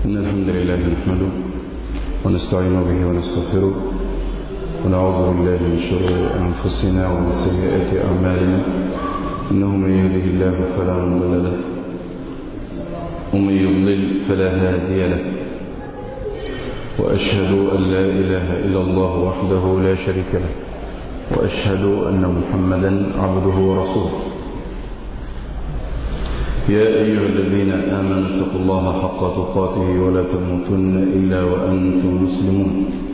إن الحمد لله نحمده ونستعين به ونستغفره ونعوذ بالله من شرور أنفسنا ومن سيئات أعمالنا إنه من يهده الله فلا مضل له ومن يضلل فلا هادي له وأشهد أن لا إله إلا الله وحده لا شريك له وأشهد أن محمدا عبده ورسوله. يا أيها الذين آمنوا اتقوا الله حق تقاته ولا تموتن إلا وأنتم مسلمون.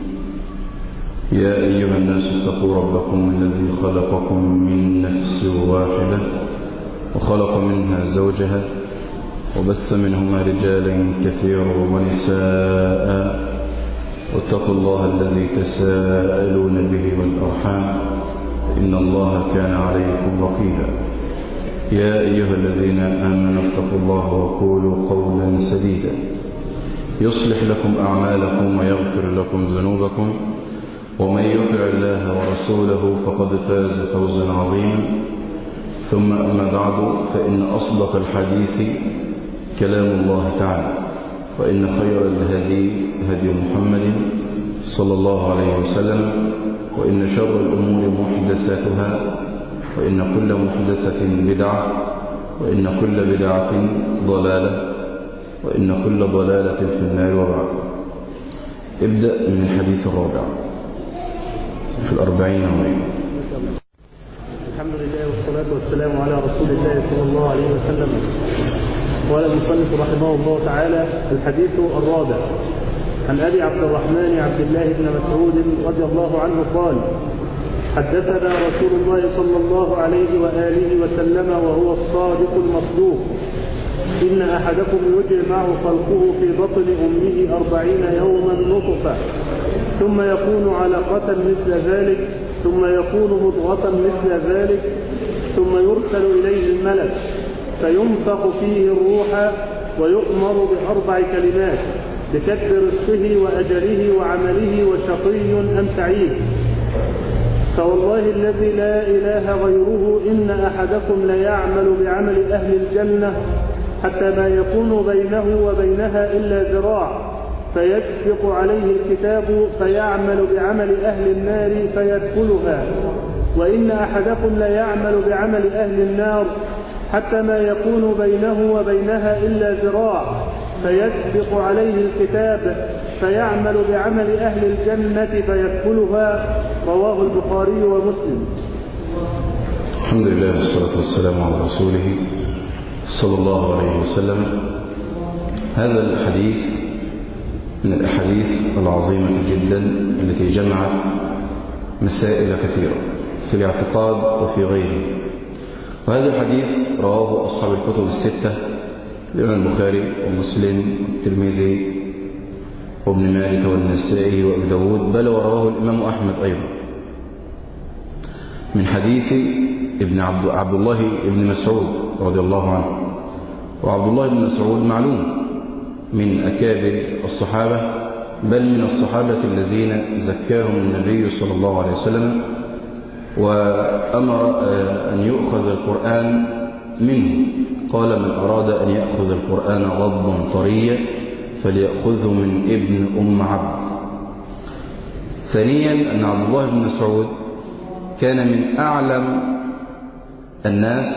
يا أيها الناس اتقوا ربكم الذي خلقكم من نفس واحدة وخلق منها زوجها وبث منهما رجالا كثيرا ونساء واتقوا الله الذي تساءلون به والأرحام إن الله كان عليكم رقيبا. يا أيها الذين آمنوا اتقوا الله وقولوا قولا سديدا يصلح لكم أعمالكم ويغفر لكم ذنوبكم ومن يطع الله ورسوله فقد فاز فوزا عظيما. ثم أما بعد فإن أصدق الحديث كلام الله تعالى وإن خير الهدي هدي محمد صلى الله عليه وسلم وإن شر الأمور محدثاتها وإن كل محدثة بدعة وإن كل بدعة ضلالة وإن كل ضلالة في النار. وبعد ابدأ من الحديث الرابع في 40 نوعين. الحمد لله والصلاة والسلام على رسول الله صلى الله عليه وسلم. قال المصنف رحمه الله تعالى: الحديث الرابع عن أبي عبد الرحمن عبد الله بن مسعود رضي الله عنه قال: حدثنا رسول الله صلى الله عليه وآله وسلم وهو الصادق المصدوق: إن أحدكم يجمع خلقه في بطن أمه 40 يوما نطفة ثم يكون علقة مثل ذلك ثم يكون مضغة مثل ذلك ثم يرسل إليه الملك فينفخ فيه الروح ويؤمر ب4 كلمات: بكتب رزقه وأجله وعمله وشقي أم سعيد. فوالله الذي لا إله غيره إن أحدكم ليعمل بعمل أهل الجنة حتى ما يكون بينه وبينها إلا ذراع فيسبق عليه الكتاب فيعمل بعمل أهل النار فيدخلها، وإن أحدكم ليعمل بعمل أهل النار حتى ما يكون بينه وبينها إلا ذراع فيسبق عليه الكتاب فيعمل بعمل أهل الجنة فيدخلها. رواه البخاري ومسلم. الحمد لله والصلاة والسلام على رسوله صلى الله عليه وسلم. هذا الحديث من الأحاديث العظيمة جدا التي جمعت مسائل كثيرة في الاعتقاد وفي غيره. وهذا الحديث رواه أصحاب الكتب الستة: الإمام البخاري ومسلم والترمذي وابن ماجه والنسائي وابن داود، بل ورواه الإمام أحمد أيضا من حديث عبد الله بن مسعود رضي الله عنه. وعبد الله بن مسعود معلوم من أكابر الصحابة، بل من الصحابة الذين زكاهم النبي صلى الله عليه وسلم وأمر أن يؤخذ القرآن منه. قال: من أراد أن يأخذ القرآن غضا طريا فليأخذه من ابن أم عبد. ثانيا أن عبد الله بن مسعود كان من أعلم الناس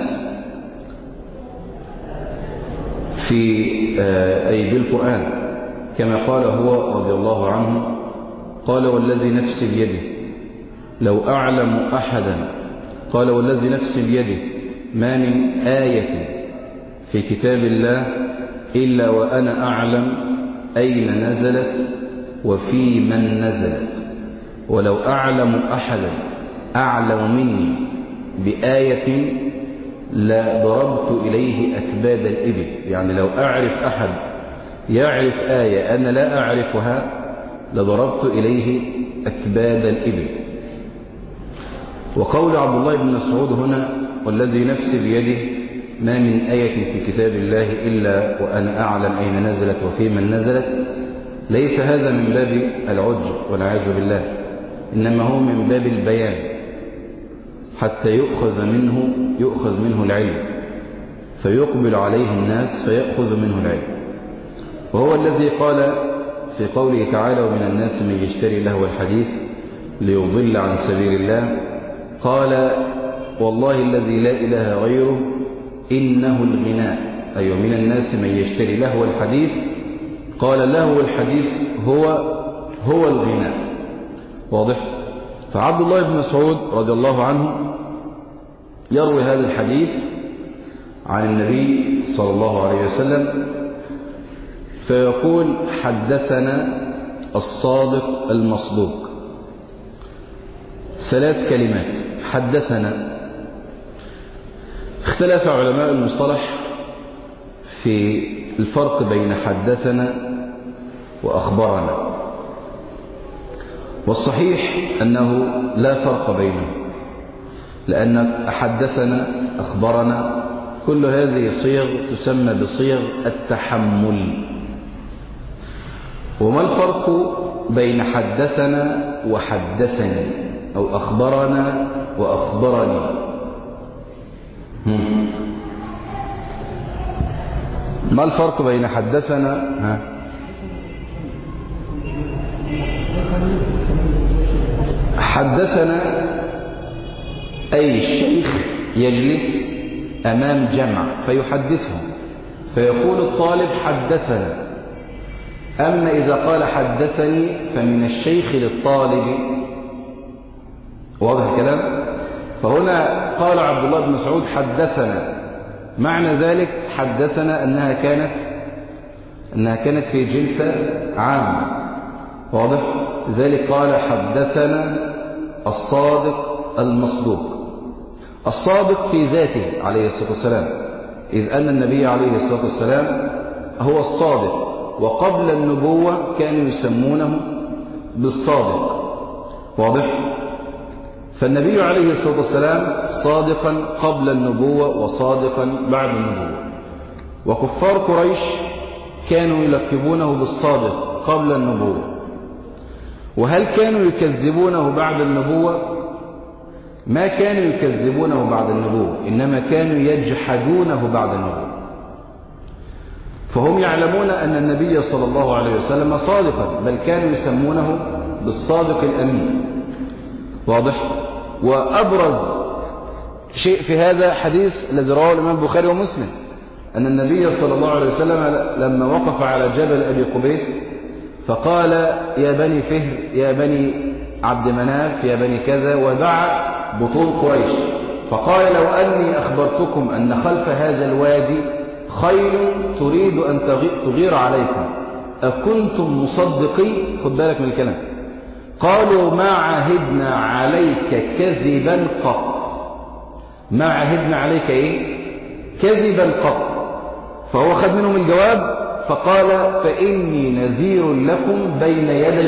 أي بالقرآن، كما قال هو رضي الله عنه: قال: والذي نفسي بيده لو أعلم أحدا، قال: والذي نفسي بيده ما من آية في كتاب الله إلا وأنا أعلم أين نزلت وفي من نزلت، ولو أعلم أحدا أعلم مني بآية لضربت إليه أكباد الإبل. يعني لو أعرف أحد يعرف آية أنا لا أعرفها لضربت إليه أكباد الإبل. وقول عبد الله بن مسعود هنا: والذي نفسي بيده ما من آية في كتاب الله إلا وأنا أعلم أين نزلت وفي من نزلت، ليس هذا من باب العجب والعياذ بالله، إنما هو من باب البيان حتى يؤخذ منه العلم، فيقبل عليه الناس فيأخذ منه العلم. وهو الذي قال في قوله تعالى ومن الناس من يشتري لهو الحديث ليضل عن سبيل الله قال والله الذي لا إله غيره إنه الغناء، أي من الناس من يشتري لهو الحديث، قال لهو الحديث هو الغناء. واضح؟ فعبد الله بن مسعود رضي الله عنه يروي هذا الحديث عن النبي صلى الله عليه وسلم فيقول حدثنا الصادق المصدوق. 3 كلمات حدثنا. اختلف علماء المصطلح في الفرق بين حدثنا وأخبرنا، والصحيح أنه لا فرق بينهم، لأن حدثنا أخبرنا كل هذه صيغ تسمى بصيغ التحمل. وما الفرق بين حدثنا وحدثني أو أخبرنا وأخبرني؟ ما الفرق بين حدثنا حدثنا أي الشيخ يجلس أمام جمع فيحدثهم فيقول الطالب حدثنا. أما إذا قال حدثني فمن الشيخ للطالب. واضح الكلام؟ فهنا قال عبد الله بن مسعود حدثنا، معنى ذلك حدثنا أنها كانت في جلسة عامة. واضح؟ لذلك قال حدثنا الصادق المصدوق. الصادق في ذاته عليه الصلاة والسلام، إذ أن النبي عليه الصلاة والسلام هو الصادق، وقبل النبوة كانوا يسمونه بالصادق. واضح؟ فالنبي عليه الصلاة والسلام صادقا قبل النبوة وصادقا بعد النبوة. وكفار قريش كانوا يلقبونه بالصادق قبل النبوة. وهل كانوا يكذبونه بعد النبوة؟ ما كانوا يكذبونه بعد النبوة، إنما كانوا يجحدونه بعد النبوة. فهم يعلمون أن النبي صلى الله عليه وسلم صادقا، بل كانوا يسمونه بالصادق الأمين. واضح؟ وأبرز شيء في هذا حديث الذي رواه الإمام البخاري ومسلم، أن النبي صلى الله عليه وسلم لما وقف على جبل أبي قبيس فقال يا بني فهر يا بني عبد مناف يا بني كذا، ودعا بطون قريش فقال لو أني أخبرتكم أن خلف هذا الوادي خيل تريد أن تغير عليكم أكنتم مصدقين؟ خد بالك من الكلام. قالوا ما عهدنا عليك كذبا قط. ما عهدنا عليك ايه؟ كذبا قط. فهو خد منهم الجواب فقال فإني نذير لكم بين يد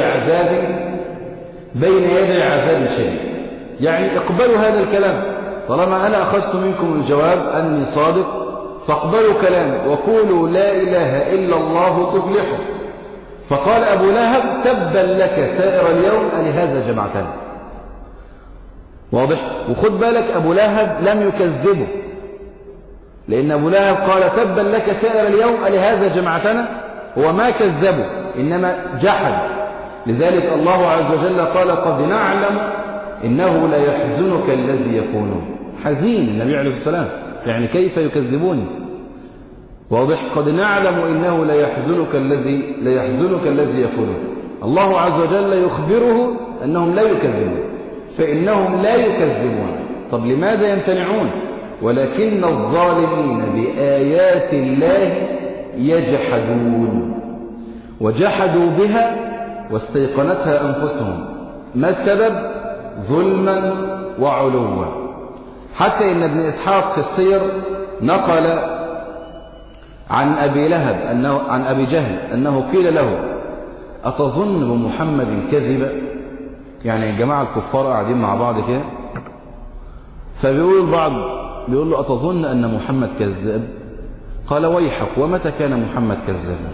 العذاب الشديد. يعني اقبلوا هذا الكلام، طالما أنا أخذت منكم الجواب أني صادق فاقبلوا كلامي وقولوا لا إله إلا الله تفلحوا. فقال أبو لهب تبا لك سائر اليوم ألهذا جمعتنا. واضح؟ وخد بالك أبو لهب لم يكذبه، لأن أبو لهب قال تبا لك سائر اليوم ألهذا جمعتنا، هو ما كذبه إنما جحد. لذلك الله عز وجل قال قد نعلم إنه لا يحزنك الذي يقولون. حزين النبي عليه الصلاة والسلام، يعني كيف يكذبوني؟ واضح؟ قد نعلم إنه لا يحزنك الذي يقولون. الله عز وجل يخبره أنهم لا يكذبون، فإنهم لا يكذبون. طب لماذا يمتنعون؟ ولكن الظالمين بآيات الله يجحدون، وجحدوا بها واستيقنتها أنفسهم. ما السبب؟ ظلما وعلوا. حتى إن ابن إسحاق في السير نقل عن أبي لهب عن أبي جهل أنه قيل له أتظن بمحمد كذبا؟ يعني الجماعة الكفار قاعدين مع بعض كده، فبيقول البعض بيقول له أتظن أن محمد كذاب؟ قال ويحك ومتى كان محمد كذابا؟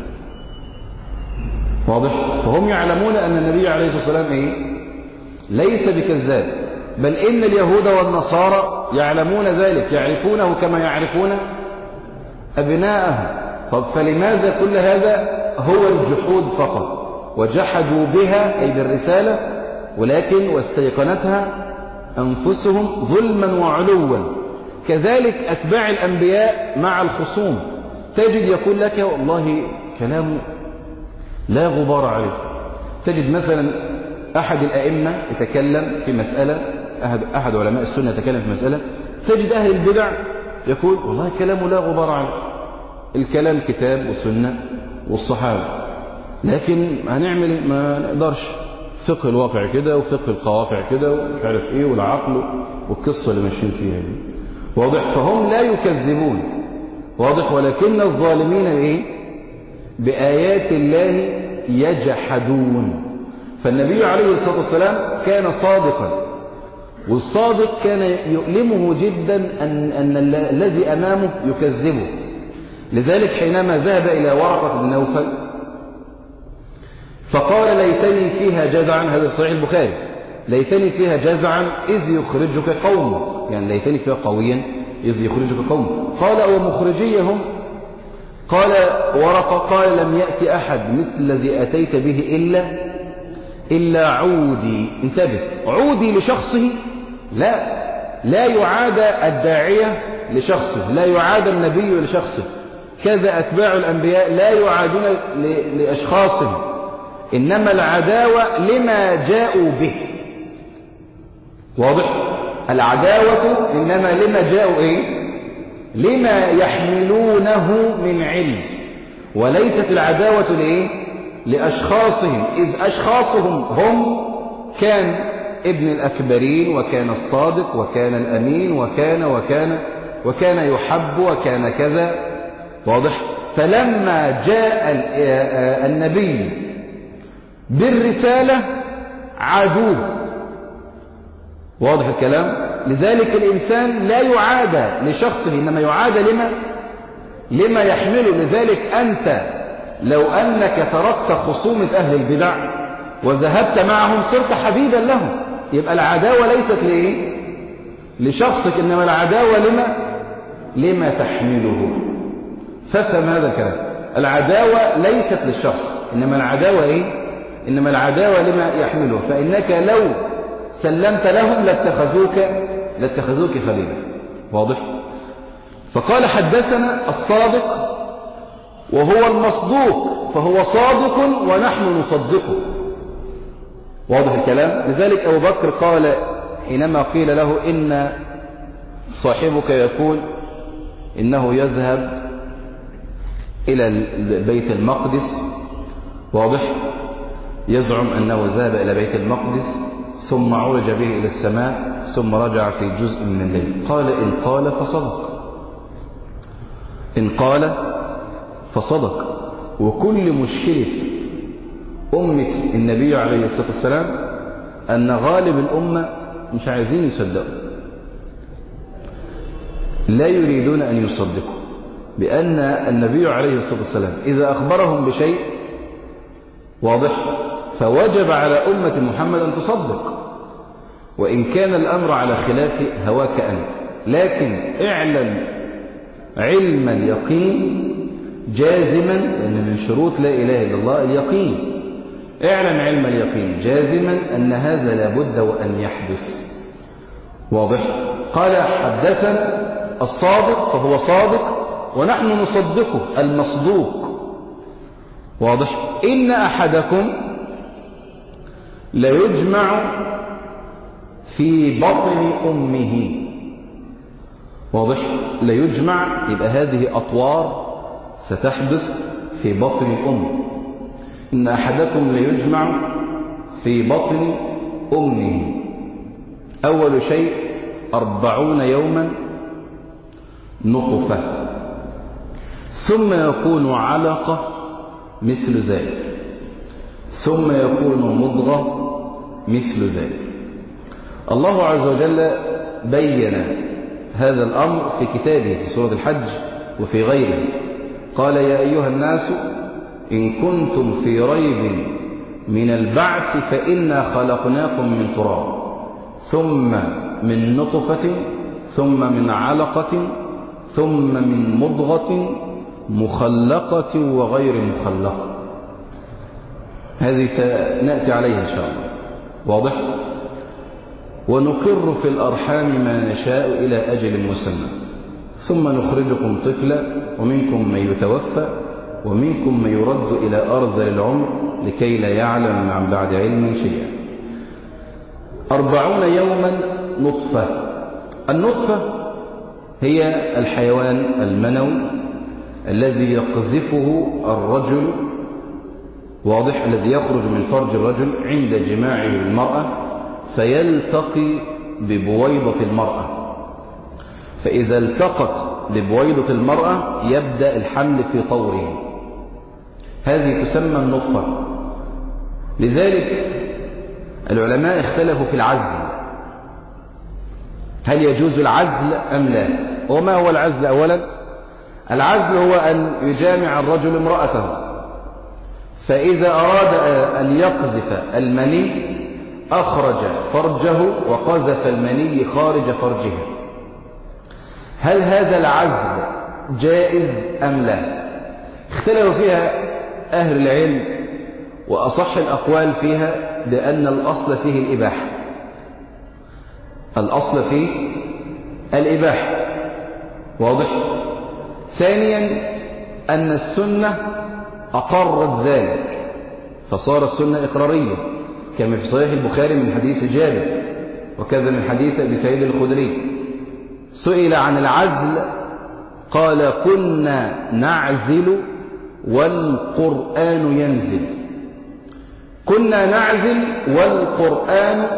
واضح؟ فهم يعلمون أن النبي عليه الصلاة والسلام ليس بكذاب، بل إن اليهود والنصارى يعلمون ذلك، يعرفونه كما يعرفون أبناءهم. طب فلماذا كل هذا؟ هو الجحود فقط، وجحدوا بها أي بالرسالة، ولكن واستيقنتها أنفسهم ظلما وعلوا. كذلك أتباع الأنبياء مع الخصوم، تجد يقول لك والله كلامه لا غبار عليه. تجد مثلا أحد الأئمة يتكلم في مسألة، أحد علماء السنة يتكلم في مسألة، تجد أهل البدع يقول والله كلامه لا غبار عليه، الكلام كتاب وسنة والصحابة، لكن هنعمل ما نقدرش، فقه الواقع كده وفقه القواطع كده ومش عارف ايه والعقل والقصة اللي ماشيين فيها دي. واضح؟ فهم لا يكذبون، واضح، ولكن الظالمين ايه؟ بآيات الله يجحدون. فالنبي عليه الصلاة والسلام كان صادقا، والصادق كان يؤلمه جدا أن الذي أمامه يكذبه. لذلك حينما ذهب إلى ورقة بن نوفل فقال ليتني فيها جزعا، هذا صحيح البخاري، ليتني فيها جزعا إذ يخرجك قومك، يعني ليتني فيها قويا إذ يخرجك قومك. قال ومخرجيهم؟ قال ورقة قال لم يأتي أحد مثل الذي أتيت به إلا عودي. انتبه، عودي لشخصه؟ لا يعاد الداعية لشخصه، لا يعاد النبي لشخصه، كذا أتباع الأنبياء لا يعادون لأشخاصهم، إنما العداوة لما جاءوا به. واضح؟ العداوة إنما لما جاءوا إيه؟ لما يحملونه من علم، وليست العداوة لإيه؟ لأشخاصهم، إذ أشخاصهم هم كان ابن الأكبرين وكان الصادق وكان الأمين وكان يحب وكان كذا. واضح؟ فلما جاء النبي بالرسالة عادوه. واضح الكلام؟ لذلك الإنسان لا يعاد لشخصه، إنما يعاد لما يحمله. لذلك أنت لو أنك تركت خصومة أهل البدع وذهبت معهم صرت حبيبا لهم، يبقى العداوة ليست لشخصك، إنما العداوة لما تحمله. فافهم هذا الكلام، العداوة ليست للشخص، إنما العداوة إيه؟ إنما العداوة لما يحمله، فإنك لو سلمت لهم لاتخذوك خليلا. واضح؟ فقال حدثنا الصادق وهو المصدوق، فهو صادق ونحن نصدقه. واضح الكلام؟ لذلك أبو بكر قال حينما قيل له إن صاحبك يقول إنه يذهب إلى بيت المقدس، واضح، يزعم أنه ذهب إلى بيت المقدس ثم عرج به إلى السماء ثم رجع في جزء من الليل، قال إن قال فصدق، إن قال فصدق. وكل مشكلة أمة النبي عليه الصلاة والسلام أن غالب الأمة مش عايزين يصدقوا، لا يريدون أن يصدقوا، بأن النبي عليه الصلاة والسلام إذا أخبرهم بشيء، واضح، فوجب على أمة محمد أن تصدق، وإن كان الأمر على خلاف هواك أنت، لكن اعلم علم اليقين جازما، لأن من شروط لا إله إلا الله اليقين، اعلم علم اليقين جازما أن هذا لابد وأن يحدث. واضح؟ قال حدثنا الصادق فهو صادق ونحن نصدقه المصدوق. واضح؟ إن أحدكم ليجمع في بطن أمه. واضح؟ ليجمع، يبقى هذه أطوار ستحدث في بطن الأم. إن أحدكم ليجمع في بطن أمه. أول شيء 40 يوما نطفة، ثم يكون علقة مثل ذلك، ثم يكون مضغة مثل ذلك. الله عز وجل بين هذا الأمر في كتابه في سورة الحج وفي غيره. قال يا أيها الناس إن كنتم في ريب من البعث فإنا خلقناكم من تراب ثم من نطفة ثم من علقة ثم من مضغة مخلقة وغير مخلقة. هذه سنأتي عليها إن شاء الله. واضح؟ ونقر في الأرحام ما نشاء إلى أجل مسمى ثم نخرجكم طفلا ومنكم من يتوفى ومنكم من يرد إلى أرذل العمر لكي لا يعلم عن بعد علم شيئا. 40 يوما نطفة. النطفة هي الحيوان المنوي الذي يقذفه الرجل، واضح، الذي يخرج من فرج الرجل عند جماعه المرأة فيلتقي ببويضة المرأة، فإذا التقت ببويضة المرأة يبدأ الحمل في طوره. هذه تسمى النطفة. لذلك العلماء اختلفوا في العزل، هل يجوز العزل أم لا؟ وما هو العزل أولا؟ العزل هو أن يجامع الرجل امرأته، فإذا أراد أن يقذف المني أخرج فرجه وقذف المني خارج فرجها. هل هذا العزل جائز أم لا؟ اختلفوا فيها أهل العلم، وأصح الأقوال فيها بأن الأصل فيه الإباحة. الأصل فيه الإباحة، واضح؟ ثانيا أن السنة أقرت ذلك فصار السنة إقرارية، كما في صحيح البخاري من حديث جابر، وكذا من حديث أبي سعيد الخدري. سئل عن العزل قال: كنا نعزل والقرآن ينزل. كنا نعزل والقرآن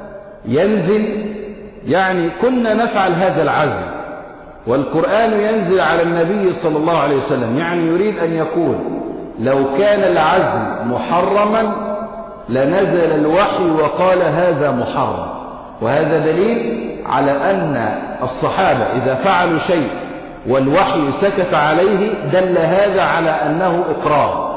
ينزل، يعني كنا نفعل هذا العزل والقرآن ينزل على النبي صلى الله عليه وسلم. يعني يريد أن يقول لو كان العزل محرما لنزل الوحي وقال هذا محرم. وهذا دليل على أن الصحابة إذا فعلوا شيء والوحي سكت عليه دل هذا على أنه إقرار.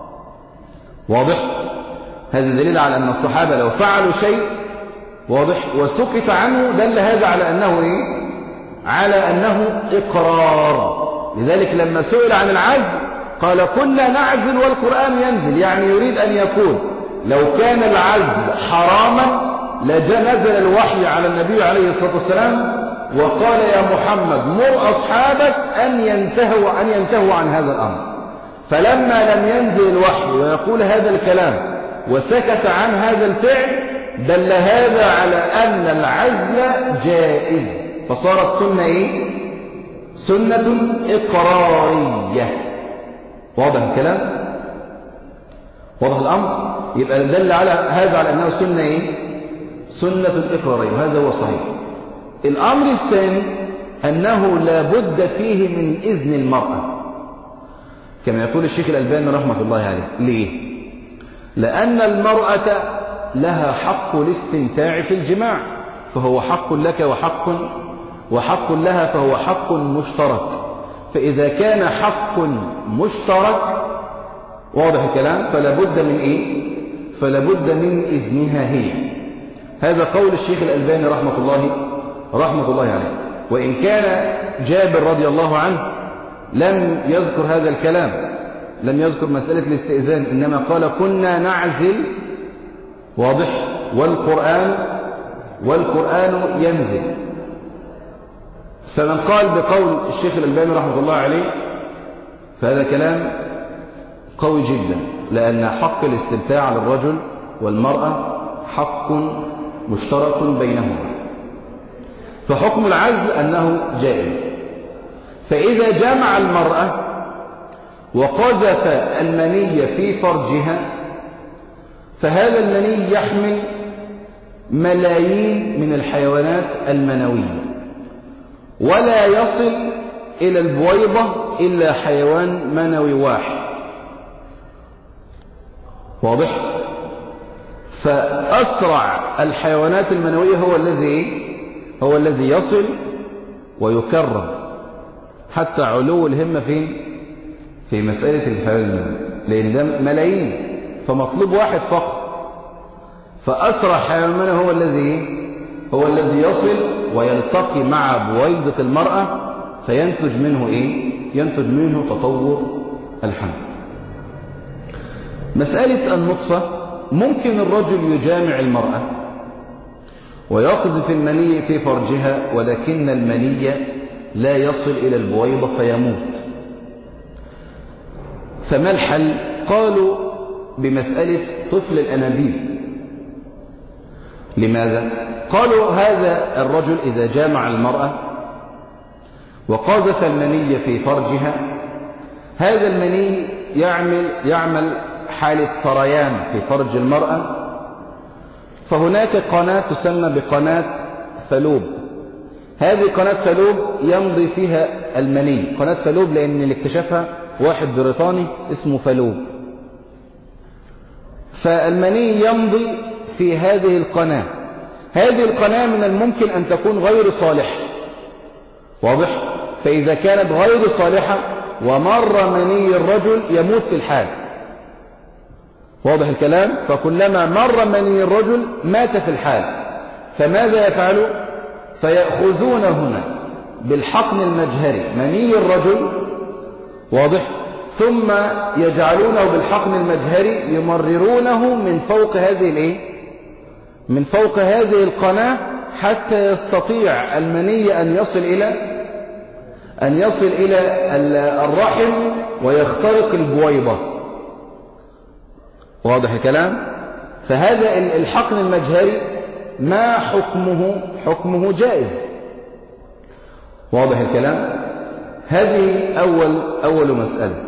واضح؟ هذا دليل على أن الصحابة لو فعلوا شيء واضح وسكت عنه دل هذا على أنه إيه؟ على أنه إقرار. لذلك لما سئل عن العزل قال: كنا نعزل والقرآن ينزل، يعني يريد أن يقول لو كان العزل حراما لنزل الوحي على النبي عليه الصلاة والسلام وقال: يا محمد مر أصحابك أن ينتهوا عن هذا الأمر. فلما لم ينزل الوحي ويقول هذا الكلام وسكت عن هذا الفعل دل هذا على أن العزل جائز، فصارت سنة إيه؟ سنة إقرارية. واضح الكلام؟ واضح الأمر؟ يبقى دل على هذا على أنه سنة إيه؟ سنة إقرارية، وهذا هو صحيح. الأمر الثاني أنه لا بد فيه من إذن المرأة، كما يقول الشيخ الألباني رحمة الله عليه. ليه؟ لأن المرأة لها حق الاستمتاع في الجماع، فهو حق لك وحق لها، فهو حق مشترك. فإذا كان حق مشترك واضح الكلام فلا بد من إيه؟ فلا بد من إذنها هي. هذا قول الشيخ الألباني رحمة الله عليه. وإن كان جابر رضي الله عنه لم يذكر هذا الكلام، لم يذكر مسألة الاستئذان، إنما قال: كنا نعزل واضح والقرآن ينزل. فمن قال بقول الشيخ الألباني رحمه الله عليه فهذا كلام قوي جدا، لأن حق الاستمتاع للرجل والمرأة حق مشترك بينهما. فحكم العزل أنه جائز. فإذا جمع المرأة وقذف المني في فرجها فهذا المني يحمل ملايين من الحيوانات المنوية، ولا يصل إلى البويضة إلا حيوان منوي واحد. واضح؟ فأسرع الحيوانات المنوية هو الذي يصل ويكرم، حتى علو الهمة في مسألة الحيوان المنوي، لأن ده ملايين فمطلوب واحد فقط. فأسرع حيوان منوي هو الذي يصل ويلتقي مع بويضة المرأة فينتج منه إيه؟ ينتج منه تطور الحمل. مسألة النطفة، ممكن الرجل يجامع المرأة ويقذف المني في فرجها، ولكن المني لا يصل إلى البويضة فيموت. فما الحل؟ قالوا بمسألة طفل الأنابيب. لماذا؟ قالوا هذا الرجل إذا جامع المرأة وقذف المني في فرجها، هذا المني يعمل حالة سريان في فرج المرأة، فهناك قناة تسمى بقناة فالوب. هذه قناة فالوب يمضي فيها المني. قناة فالوب لأن اللي اكتشفها واحد بريطاني اسمه فالوب. فالمني يمضي في هذه القناة. هذه القناة من الممكن أن تكون غير صالحة، واضح؟ فإذا كانت غير صالحة ومر مني الرجل يموت في الحال، واضح الكلام؟ فكلما مر مني الرجل مات في الحال. فماذا يفعلوا؟ فيأخذون هنا بالحقن المجهري مني الرجل، واضح؟ ثم يجعلونه بالحقن المجهري يمررونه من فوق من فوق هذه القناة حتى يستطيع المني أن يصل إلى الرحم ويخترق البويضة، واضح الكلام؟ فهذا الحقن المجهري ما حكمه جائز، واضح الكلام؟ هذه أول مسألة.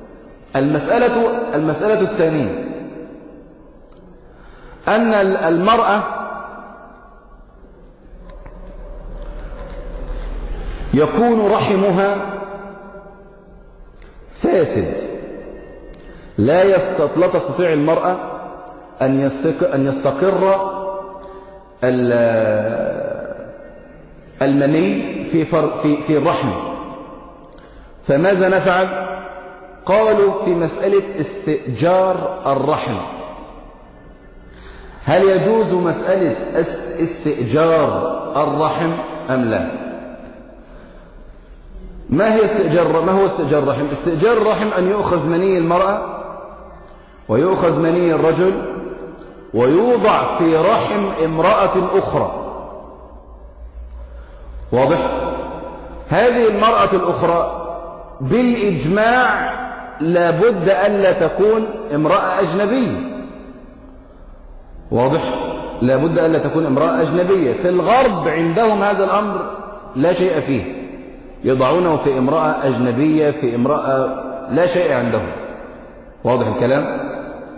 المسألة الثانية أن المرأة يكون رحمها فاسد، لا تستطيع المرأة أن يستقر المني في الرحم. فماذا نفعل؟ قالوا في مسألة استئجار الرحم. هل يجوز مسألة استئجار الرحم أم لا؟ ما هو استئجار الرحم؟ استئجار الرحم أن يؤخذ مني المرأة ويؤخذ مني الرجل ويوضع في رحم امرأة أخرى، واضح؟ هذه المرأة الأخرى بالإجماع لابد ألا تكون امرأة أجنبية، واضح؟ لابد ألا تكون امرأة أجنبية. في الغرب عندهم هذا الأمر لا شيء فيه، يضعونه في امرأة أجنبية، في امرأة لا شيء عندهم، واضح الكلام؟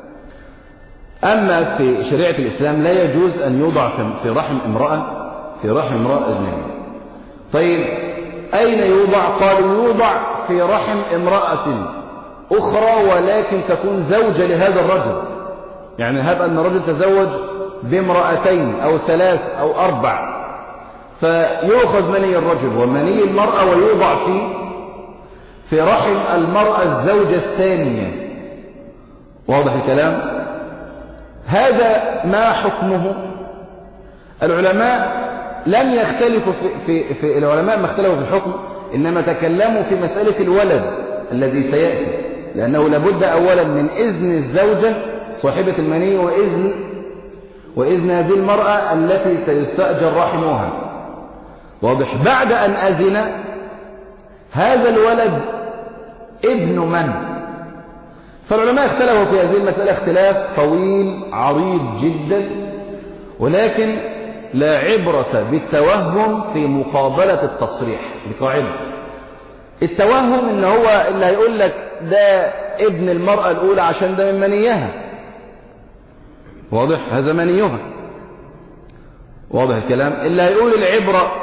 أما في شريعة الإسلام لا يجوز أن يوضع في رحم امرأة أجنبية. طيب أين يوضع؟ قالوا يوضع في رحم امرأة أخرى ولكن تكون زوجة لهذا الرجل. يعني هب أن الرجل تزوج بامرأتين أو 3 أو 4، فيأخذ مني الرجل ومني المرأة ويوضع في رحم المرأة الزوجة الثانية، واضح الكلام؟ هذا ما حكمه؟ العلماء لم يختلفوا في العلماء ما اختلفوا في الحكم، إنما تكلموا في مسألة الولد الذي سيأتي، لأنه لابد أولا من إذن الزوجة صاحبة المني وإذن هذه المرأة التي سيستأجر رحمها، واضح؟ بعد أن أذن هذا الولد ابن من؟ فالعلماء اختلفوا في هذه المسألة اختلاف طويل عريض جدا، ولكن لا عبرة بالتوهم في مقابلة التصريح. بقاعدة التوهم ان هو اللي هيقول لك ده ابن المرأة الأولى عشان ده من منيها، واضح؟ هذا منيها، واضح الكلام؟ اللي هيقول العبرة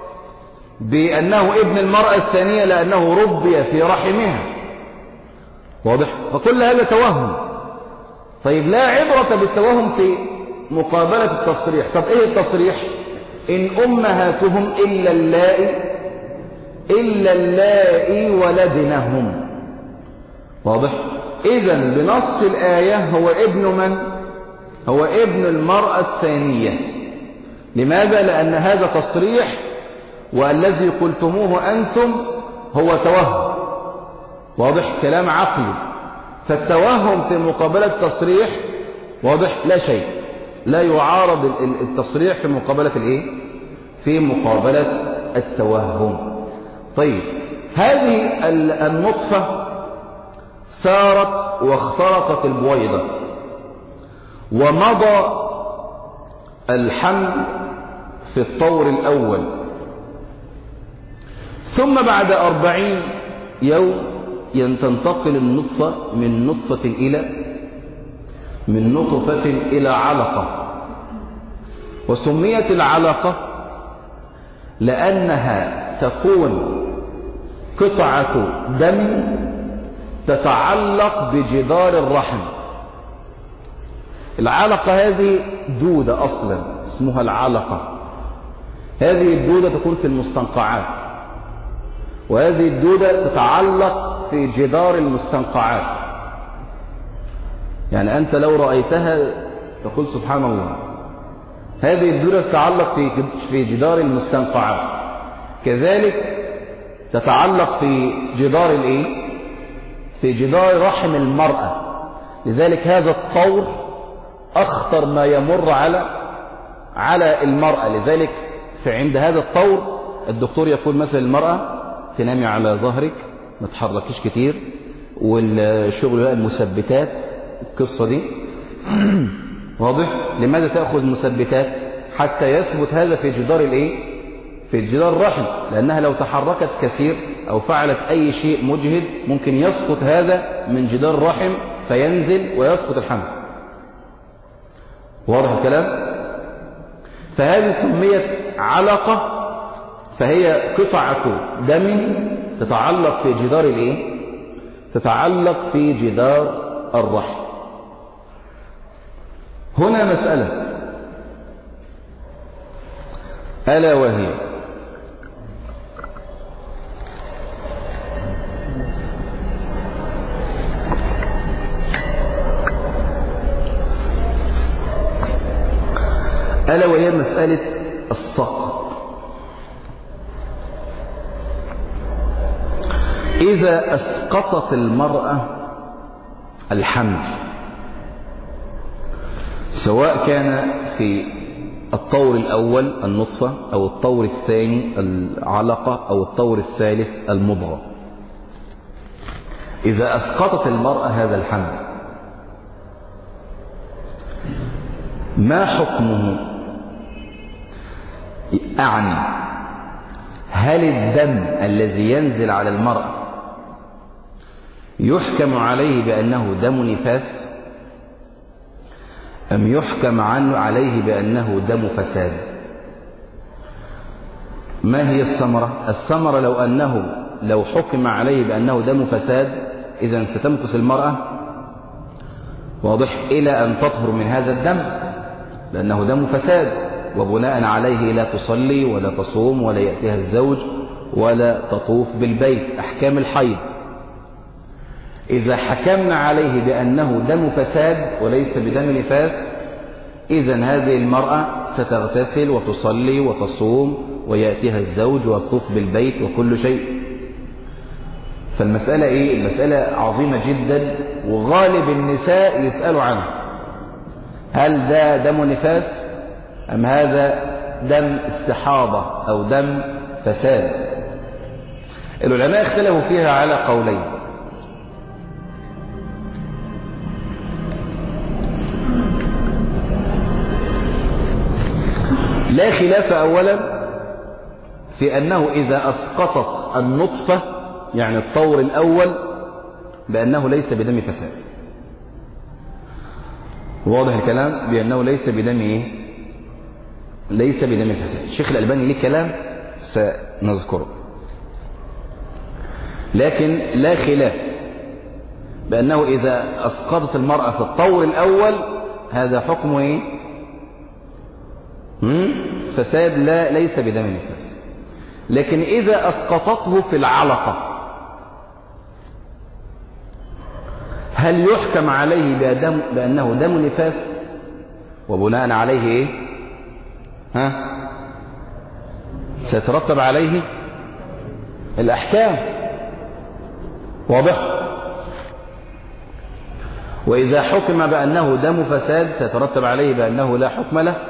بأنه ابن المرأة الثانية لأنه ربي في رحمها، واضح؟ فكل هذا توهم. طيب لا عبرة بالتوهم في مقابلة التصريح. طب ايه التصريح؟ إن أمهاتهم إلا اللائي ولدنهم، واضح؟ إذن بنص الآية هو ابن من؟ هو ابن المرأة الثانية. لماذا؟ لأن هذا تصريح، والذي قلتموه أنتم هو توهم، واضح؟ كلام عقلي. فالتوهم في مقابلة التصريح واضح لا شيء، لا يعارض التصريح في مقابلة الايه؟ في مقابلة التوهم. طيب هذه النطفة سارت واخترقت البويضة ومضى الحمل في الطور الأول، ثم بعد 40 يوم تنتقل النطفة من نطفة إلى علقة. وسميت العلقة لأنها تكون قطعة دم تتعلق بجدار الرحم. العلقة هذه دودة أصلا اسمها العلقة. هذه الدودة تكون في المستنقعات، وهذه الدودة تتعلق في جدار المستنقعات. يعني أنت لو رأيتها تقول سبحان الله. هذه الدودة تتعلق في جدار المستنقعات، كذلك تتعلق في جدار الايه؟ في جدار رحم المرأة. لذلك هذا الطور أخطر ما يمر على المرأة. لذلك عند هذا الطور الدكتور يقول مثلا المرأة تنامي على ظهرك ما تحركيش كتير، والشغل بقى المثبتات القصة دي واضح. لماذا تأخذ مثبتات؟ حتى يثبت هذا في جدار الايه؟ في جدار الرحم، لأنها لو تحركت كثير أو فعلت أي شيء مجهد ممكن يسقط هذا من جدار الرحم فينزل ويسقط الحمل. واضح الكلام؟ فهذه سميت علقة، فهي قطعة دم تتعلق في جدار الايه؟ تتعلق في جدار الرحم. هنا مسألة ألا وهي مسألة السقط. إذا أسقطت المرأة الحمل سواء كان في الطور الأول النطفة أو الطور الثاني العلقة أو الطور الثالث المضغة، إذا أسقطت المرأة هذا الحمل ما حكمه؟ أعني هل الدم الذي ينزل على المرأة يحكم عليه بأنه دم نفاس أم يحكم عليه بأنه دم فساد؟ ما هي الثمرة؟ الثمرة لو حكم عليه بأنه دم فساد إذن ستمكث المرأة واضح إلى أن تطهر من هذا الدم لأنه دم فساد، وبناء عليه لا تصلي ولا تصوم ولا يأتيها الزوج ولا تطوف بالبيت، أحكام الحيض. إذا حكمنا عليه بأنه دم فساد وليس بدم نفاس إذن هذه المرأة ستغتسل وتصلي وتصوم ويأتيها الزوج وتطوف بالبيت وكل شيء. فالمسألة إيه؟ المسألة عظيمة جدا، وغالب النساء يسألوا عنها هل ده دم نفاس أم هذا دم استحاضة أو دم فساد. العلماء اختلفوا فيها على قولين. لا خلاف أولا في أنه إذا أسقطت النطفة يعني الطور الأول بأنه ليس بدم فساد. واضح الكلام؟ بأنه ليس بدم إيه؟ ليس بدم فساد. الشيخ الألباني ليه كلام سنذكره، لكن لا خلاف بأنه إذا أسقطت المرأة في الطور الأول هذا حكمه إيه؟ فساد، ليس بدم نفاس. لكن إذا أسقطته في العلقة هل يحكم عليه بأنه دم نفاس وبناء عليه إيه؟ سيترتب عليه الأحكام. واضح؟ وإذا حكم بأنه دم فساد سيترتب عليه بأنه لا حكم له.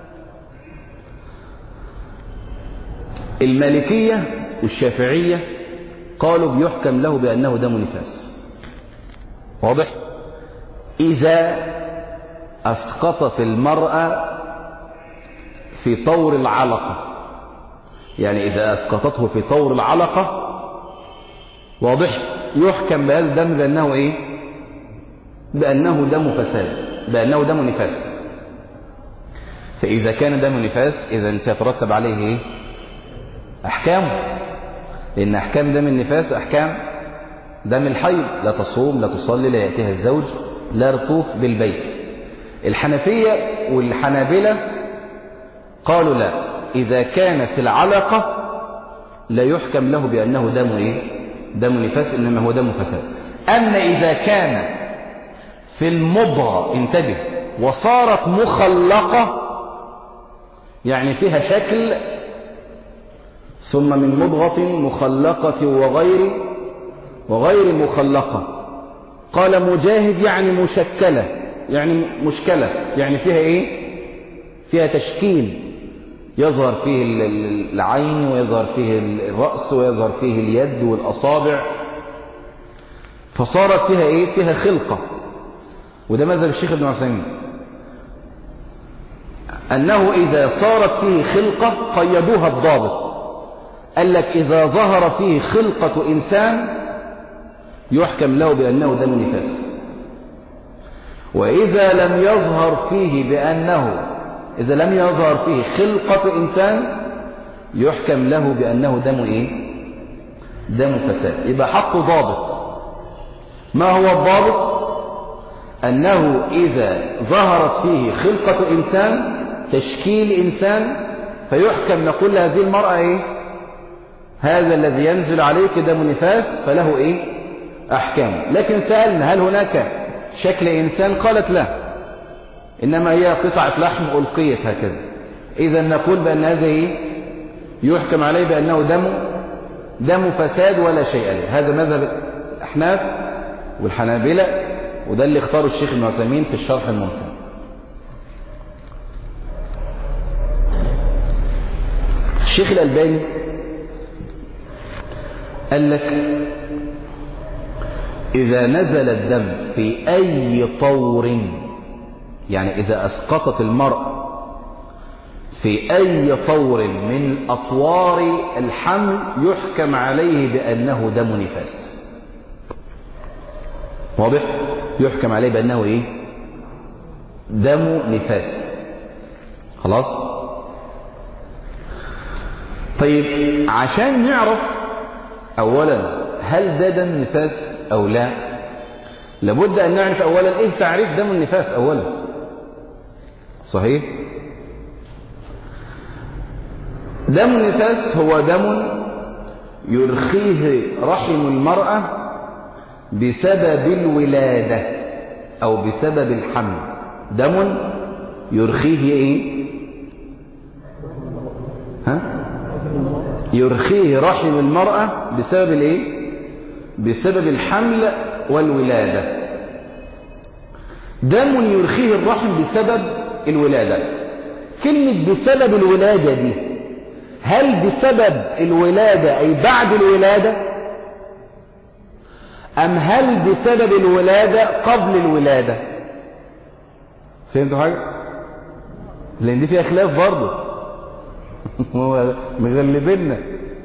المالكية والشافعية قالوا بيحكم له بأنه دم نفاس. واضح؟ إذا أسقطت المرأة في طور العلقة، يعني إذا أسقطته في طور العلقة، واضح، يحكم بهذا الدم بأنه إيه؟ بأنه دم فساد، بأنه دم نفاس. فإذا كان دم نفاس إذن سيترتب عليه إيه؟ أحكامه، لأن أحكام دم النفاس أحكام دم الحيض، لا تصوم لا تصلي لا يأتيها الزوج لا يطوف بالبيت. الحنفية والحنابلة قالوا لا، إذا كان في العلقة لا يحكم له بأنه دم إيه؟ دم نفاس، إنما هو دم فساد. أما إذا كان في المضغة، انتبه، وصارت مخلقة، يعني فيها شكل، ثم من مضغة مخلقة وغير مخلقة. قال مجاهد يعني مشكلة، يعني مشكلة، يعني فيها ايه؟ فيها تشكيل، يظهر فيه العين ويظهر فيه الرأس ويظهر فيه اليد والأصابع، فصارت فيها ايه؟ فيها خلقة. وده مذهب الشيخ ابن عثيمين، أنه إذا صارت فيه خلقة قيدوها الضابط، قال لك إذا ظهر فيه خلقة إنسان يحكم له بأنه دم نفاس، وإذا لم يظهر فيه خلقة إنسان يحكم له بأنه دم إيه؟ دم فساد. يبقى حطوا ضابط. ما هو الضابط؟ أنه إذا ظهرت فيه خلقة إنسان، تشكيل إنسان، فيحكم نقول لهذه المرأة إيه؟ هذا الذي ينزل عليك دم نفاس، فله إيه؟ أحكام. لكن سألنا هل هناك شكل إنسان؟ قالت لا، إنما هي قطعة لحم ألقيت هكذا. إذا نقول بأن هذا إيه؟ يحكم عليه بأنه دم فساد ولا شيء له. هذا مذهب الأحناف والحنابلة، وده اللي اختاره الشيخ ابن عثيمين في الشرح الممتع. الشيخ الألباني قال لك إذا نزل الدم في أي طور، يعني إذا أسقطت المرأة في أي طور من أطوار الحمل يحكم عليه بأنه دم نفاس. واضح؟ يحكم عليه بأنه إيه؟ دم نفاس. خلاص؟ طيب، عشان نعرف أولا هل ده دم نفاس أو لا، لابد أن نعرف أولا إيه تعريف دم النفاس أولا. صحيح؟ دم النفاس هو دم يرخيه رحم المرأة بسبب الولادة أو بسبب الحمل. دم يرخيه إيه؟ يرخيه رحم المرأة بسبب الإيه؟ بسبب الحمل والولادة. دم يرخيه الرحم بسبب الولادة. كلمة بسبب الولادة دي، هل بسبب الولادة أي بعد الولادة، أم هل بسبب الولادة قبل الولادة؟ فهمتوا حاجة؟ لأن دي فيها خلاف برضه. هو مغلبنا.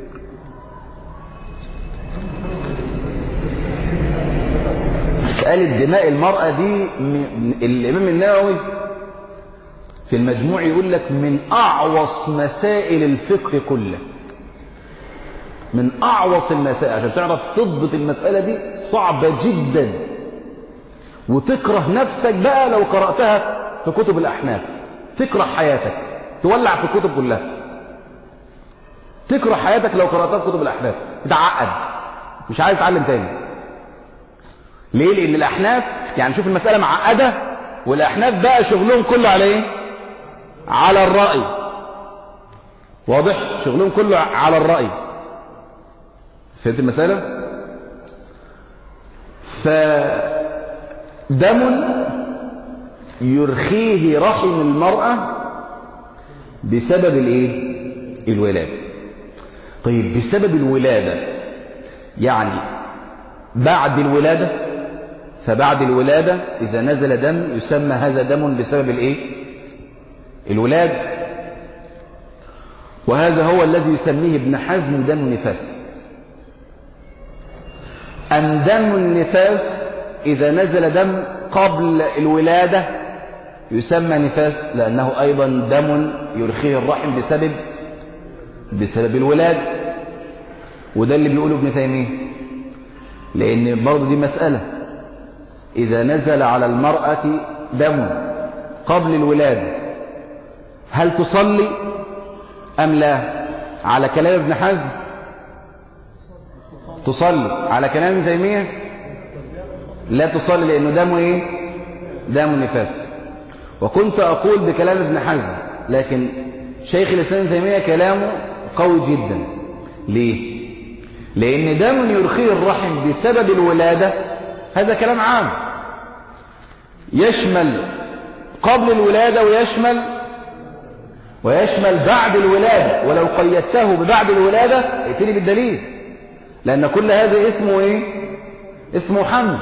مسألة دماء المرأة دي الإمام النووي في المجموع يقول لك من أعوص مسائل الفقه كله، من أعوص المسائل. عشان تعرف تضبط المسألة دي صعبة جدا، وتكره نفسك بقى لو قرأتها في كتب الأحناف، تكره حياتك، تولع في الكتب كلها، تكره حياتك لو قرأتها في كتب الأحناف، تتعقد مش عايز تتعلم تاني. ليه؟ لأن الأحناف يعني شوف المسألة معقدة، والأحناف بقى شغلهم كله على إيه؟ على الرأي. واضح؟ شغلهم كله على الرأي. فهمت المسألة؟ دم يرخيه رحم المرأة بسبب الايه؟ الولادة. طيب بسبب الولادة يعني بعد الولادة، فبعد الولادة إذا نزل دم يسمى هذا دم بسبب الايه؟ الولادة. وهذا هو الذي يسميه ابن حزم دم نفاس. أم دم النفاس إذا نزل دم قبل الولادة يسمى نفاس، لأنه أيضا دم يرخيه الرحم بسبب الولادة. وده اللي بيقوله ابن تيمية، لأن برضه دي مسألة. إذا نزل على المرأة دم قبل الولادة هل تصلي أم لا؟ على كلام ابن حزم تصلي، على كلام ابن تيمية لا تصلي، لأنه دم ايه؟ دم نفاس. وكنت أقول بكلام ابن حزم، لكن شيخ الإسلام ابن تيمية كلامه قوي جدا. ليه؟ لأن دم يرخيه الرحم بسبب الولادة هذا كلام عام يشمل قبل الولادة ويشمل بعد الولادة، ولو قيدته ببعد الولادة ائتني بالدليل، لأن كل هذا اسمه ايه؟ اسمه حمل.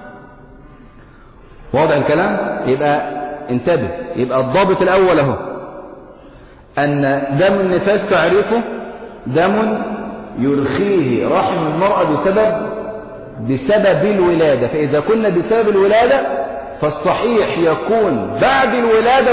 واضح الكلام؟ يبقى انتبه، يبقى الضابط الأول اهو أن دم النفاس تعريفه دم يرخيه رحم المرأة بسبب الولادة. فإذا كنا بسبب الولادة فالصحيح يكون بعد الولادة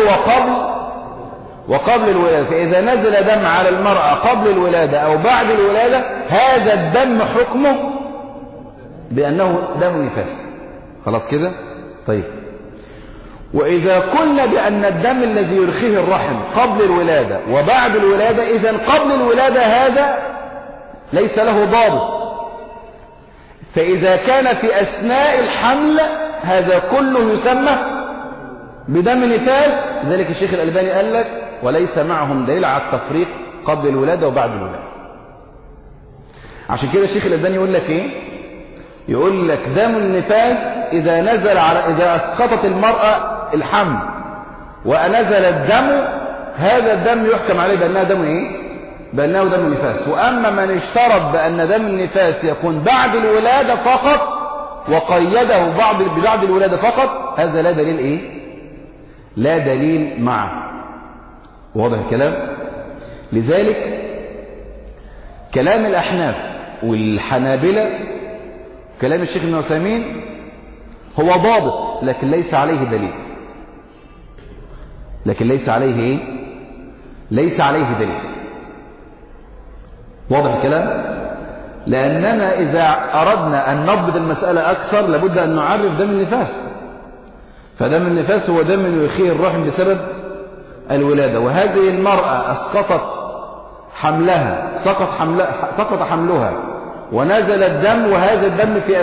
وقبل الولادة. فإذا نزل دم على المرأة قبل الولادة أو بعد الولادة هذا الدم حكمه بأنه دم نفاس. خلاص كده؟ طيب، وإذا كنا بأن الدم الذي يرخيه الرحم قبل الولادة وبعد الولادة، إذن قبل الولادة هذا ليس له ضابط. فإذا كان في أثناء الحمل هذا كله يسمى بدم نفاس. ذلك الشيخ الألباني قال لك وليس معهم دليل على التفريق قبل الولادة وبعد الولادة. عشان كده الشيخ الألباني يقول لك ايه؟ يقول لك دم النفاس إذا نزل إذا أسقطت المرأة الحمل ونزل الدم هذا الدم يحكم عليه بأنها دم ايه؟ بأنه دم النفاس. وأما من اشترط بأن دم النفاس يكون بعد الولادة فقط وقيده ببعد الولادة فقط، هذا لا دليل ايه؟ لا دليل معه. واضح الكلام؟ لذلك كلام الأحناف والحنابلة كلام الشيخ ابن عثيمين هو ضابط لكن ليس عليه دليل. ليس عليه ايه؟ ليس عليه دليل. واضح الكلام؟ لأننا إذا أردنا أن نضبط المسألة أكثر لابد أن نعرف دم النفاس. فدم النفاس هو دم يرخيه الرحم بسبب الولادة، وهذه المرأة أسقطت حملها، سقط حملها ونزل الدم، وهذا الدم في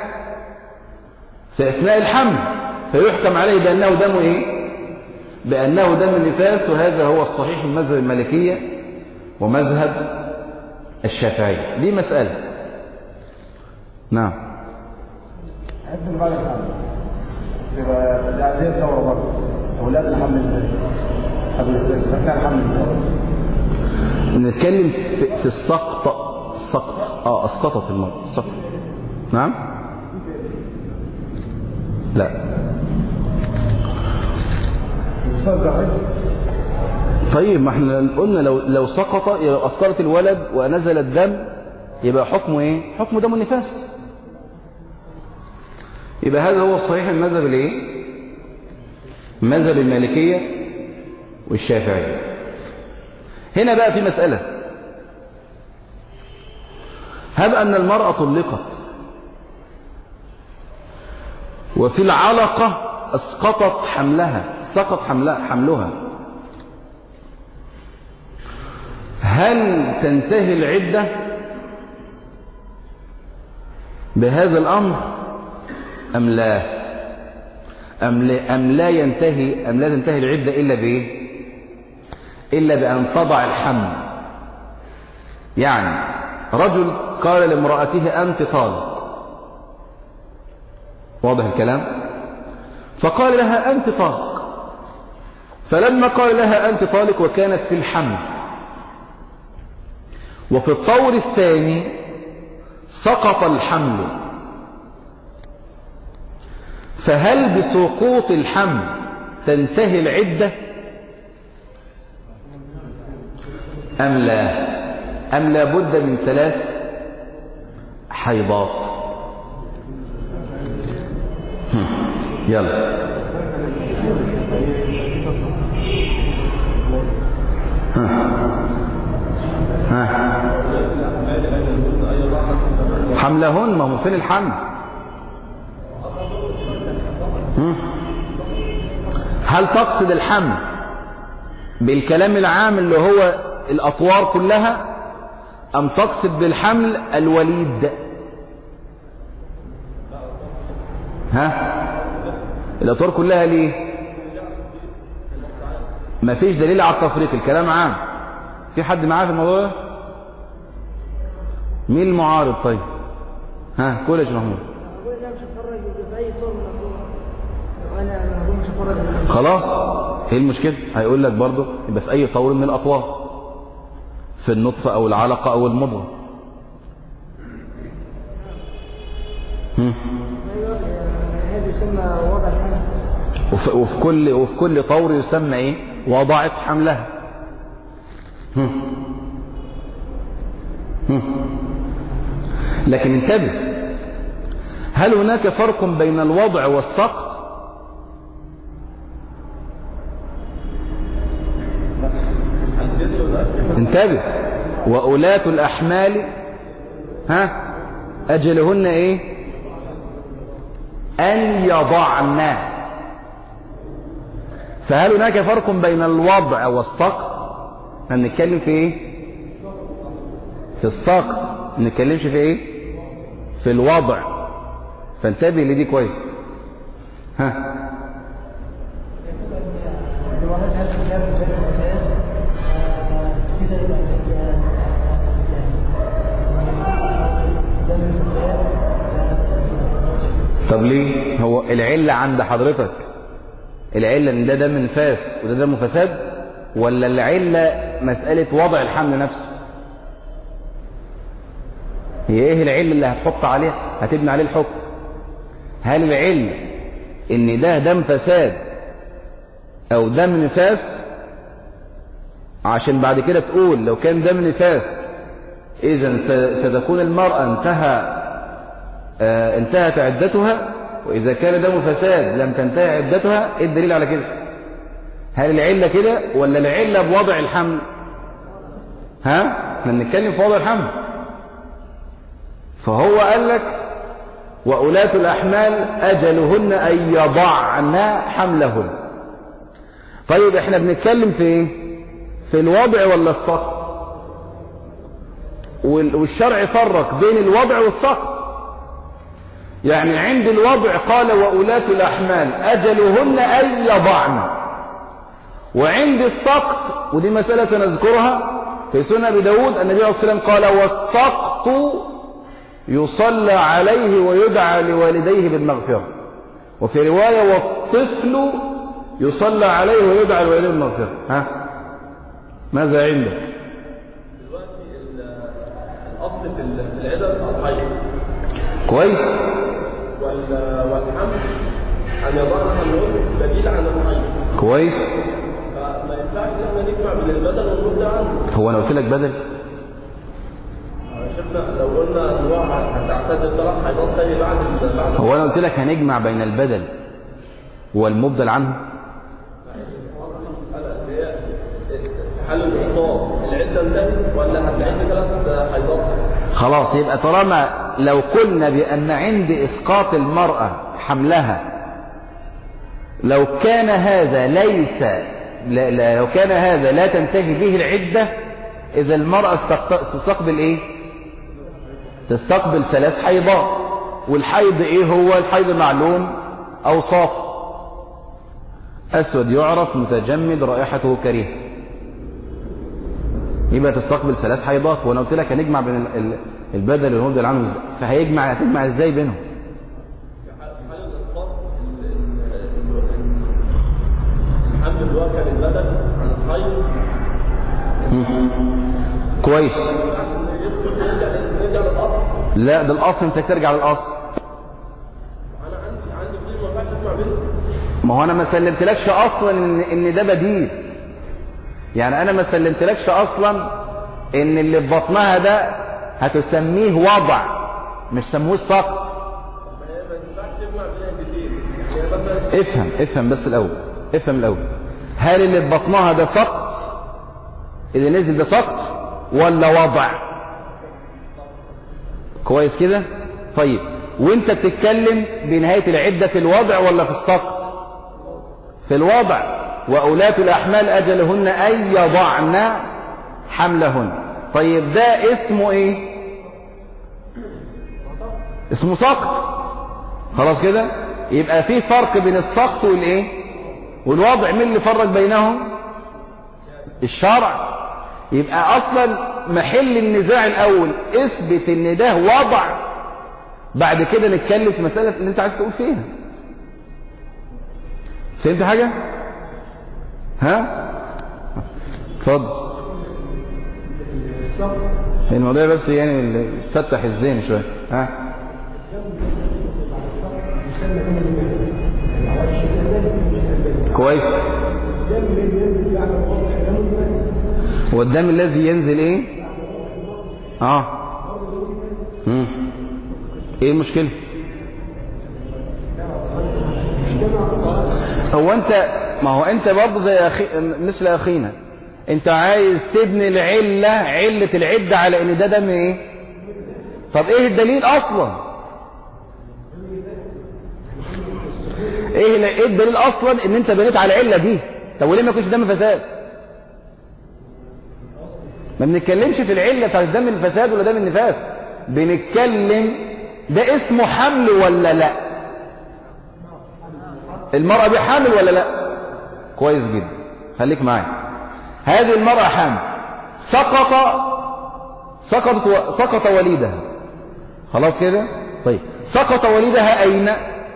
أثناء الحمل، فيحكم عليه بأنه دم إيه؟ بأنه دم النفاس. وهذا هو الصحيح من مذهب المالكية ومذهب الشافعية. دي مسألة. نعم. حتى بعد الحمل يبقى العادية ثورة برضه أولاد الحمل أثناء الحمل الثورة. نتكلم في السقط. أسقطت المرأة السقط. نعم. لا. طيب ما احنا قلنا لو سقط أسقطت الولد ونزل الدم يبقى حكمه ايه؟ حكمه دم النفاس. يبقى هذا هو الصحيح المذهب الايه؟ مذهب المالكية والشافعية. هنا بقى في مسألة، هب أن المرأة طلقت وفي العلقة سقط حملها، هل تنتهي العدة بهذا الأمر أم لا؟ أم لا تنتهي العدة إلا بإيه؟ إلا بأن تضع الحمل. يعني رجل قال لامرأته أنت طالق. واضح الكلام؟ فقال لها أنت طالق. فلما قال لها أنت طالق وكانت في الحمل، وفي الطور الثاني سقط الحمل، فهل بسقوط الحمل تنتهي العدة أم لا؟ أم لا بد من 3 حيضات؟ يلا حملهن، ما هو فين الحمل؟ هل تقصد الحمل بالكلام العام اللي هو الأطوار كلها، أم تقصد بالحمل الوليد؟ الأطوار كلها ليه؟ ما فيش دليل على التفريق، الكلام عام. في حد معاه في الموضوع ده؟ مين المعارض؟ طيب كل يا شيخ محمود. خلاص، ايه المشكلة؟ هيقول لك برضه يبقى في اي طور من الاطوار، في النطفة او العلقة او المضغة. هذا يسمى وضع الحمل. وفي كل طور يسمى ايه؟ وضعت حملها. لكن انتبه، هل هناك فرق بين الوضع والسقط؟ انتبه، وأولاة الأحمال أجلهن ايه؟ أن يضعن. فهل هناك فرق بين الوضع والسقط؟ هنتكلم في ايه؟ في السقط. ما نتكلمش في ايه؟ في الوضع. فانتبه لدي كويس. طب ليه؟ هو العلة عند حضرتك العلة ان ده دم نفاس وده دم فساد، ولا العلة مسألة وضع الحمل نفسه؟ هي ايه العلة اللي هتحط عليها هتبني عليه الحكم؟ هل العلة ان ده دم فساد او دم نفاس، عشان بعد كده تقول لو كان دم نفاس اذا ستكون المرأة انتهت عدتها، واذا كان دم فساد لم تنتهي عدتها؟ ايه الدليل على كده؟ هل العلة كده ولا العلة بوضع الحمل؟ احنا بنتكلم في وضع الحمل. فهو قال لك وأولاة الأحمال أجلهن أن يضعن حملهن. طيب احنا بنتكلم في ايه؟ في الوضع ولا السقط؟ والشرع فرق بين الوضع والسقط. يعني عند الوضع قال وأولاة الأحمال أجلهن أن يضعن، وعند السقط ودي مسألة سنذكرها في سنن أبي داود النبي عليه الصلاة والسلام قال والسقط يصلى عليه ويدعى لوالديه بالمغفرة، وفي رواية والطفل يصلى عليه ويدعى لوالديه بالمغفرة. ماذا عندك؟ دلوقتي الأصل في العدد الحيض كويس، والحمل أن يضعن حملهن بديل عن الحيض كويس. فما ينفعش ان احنا نجمع بين البدل والمدة عنه. هو انا قلت لك بدل؟ شفنا لو قلنا ان هو هتعتد 3 حيضات تاني بعد هو انا قلت لك هنجمع بين البدل والمبدل عنه؟ حل الاسقاط العده انتهت ولا هتعد 3 حيضات؟ خلاص، يبقى طالما لو قلنا بان عند اسقاط المرأة حملها لو كان هذا لو كان هذا لا تنتهي به العدة، إذا المرأة تستقبل إيه؟ تستقبل 3 حيضات. والحيض إيه هو؟ الحيض معلوم أوصاف: أسود يعرف، متجمد، رائحته كريهة. يبقى تستقبل 3 حيضات. وأنا قلت لك هنجمع بين البدل والمبدل عنه هتجمع إزاي بينهم؟ كويس. نرجع للاصل. لا ده الاصل، انت ترجع للاصل. انا عندي فلوس ما ينفعش اسمع بنت. ما هو انا ما سلمتلكش اصلا ان ده بديل. يعني انا ما سلمتلكش اصلا ان اللي في بطنها ده هتسميه وضع، مش سموه سقط. ما ينفعش تسمع بنت كتير. افهم بس الاول، افهم الاول. هل اللي في بطنها ده سقط، اللي نزل ده سقط ولا وضع؟ كويس كده. طيب وانت بتتكلم بنهاية العدة في الوضع ولا في السقط؟ في الوضع. وأولاة الأحمال أجلهن أن يضعن حملهن. طيب ده اسمه ايه؟ اسمه سقط. خلاص كده. يبقى في فرق بين السقط والايه والوضع. مين اللي فرق بينهم؟ الشرع. يبقى اصلا محل النزاع الاول اثبت ان ده وضع، بعد كده نتكلم في مسألة اللي انت عايز تقول فيها. فهمت حاجة؟ ها؟ اتفضل. الموضوع بس يعني اللي فتح الذهن شوية. ها؟ كويس. والدم الذي ينزل ايه؟ ايه المشكلة؟ هو انت، ما هو انت برضه زي مثل اخينا، انت عايز تبني العلة، علة العدة على ان ده دم ايه؟ طب ايه الدليل اصلا؟ ايه الدليل اصلا ان انت بنيت على العلة دي؟ طب وليه ما يكونش دم فساد؟ ما بنتكلمش في العلة بتاعت دم الفساد ولا دم النفاس، بنتكلم ده اسمه حمل ولا لا؟ المرأة دي حامل ولا لا؟ كويس جدا، خليك معايا. هذه المرأة حامل، سقط وليدها. خلاص كده. طيب سقط وليدها اين؟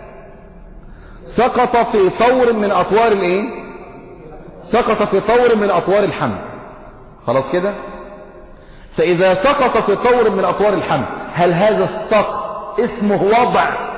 سقط في طور من اطوار الايه؟ سقط في طور من اطوار الحمل. خلاص كده. فاذا سقط في طور من اطوار الحمل، هل هذا السقط اسمه وضع؟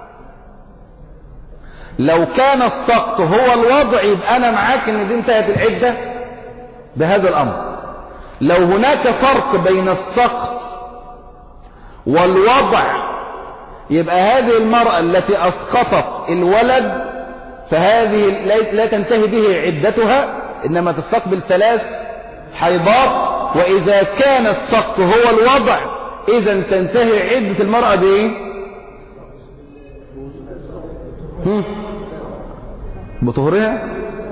لو كان السقط هو الوضع يبقى انا معاك ان دي انتهت العدة بهذا الامر. لو هناك فرق بين السقط والوضع يبقى هذه المرأة التي اسقطت الولد فهذه لا تنتهي به عدتها، انما تستقبل 3 حيضات. واذا كان السقط هو الوضع اذا تنتهي عدة المرأة بايه؟ بطهرها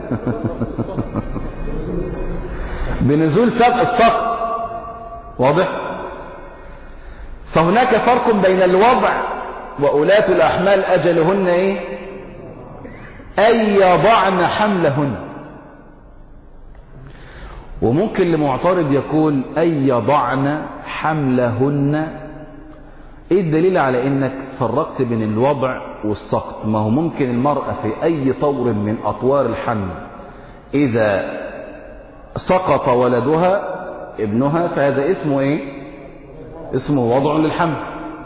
بنزول سبق السقط. واضح؟ فهناك فرق بين الوضع وأولاة الأحمال أجلهن ايه؟ أن يضعن حملهن. وممكن لمعترض يقول أن يضعن حملهن، ايه الدليل على انك فرقت بين الوضع والسقط؟ ما هو ممكن المرأة في اي طور من اطوار الحمل اذا سقط ولدها ابنها فهذا اسمه ايه؟ اسمه وضع للحمل.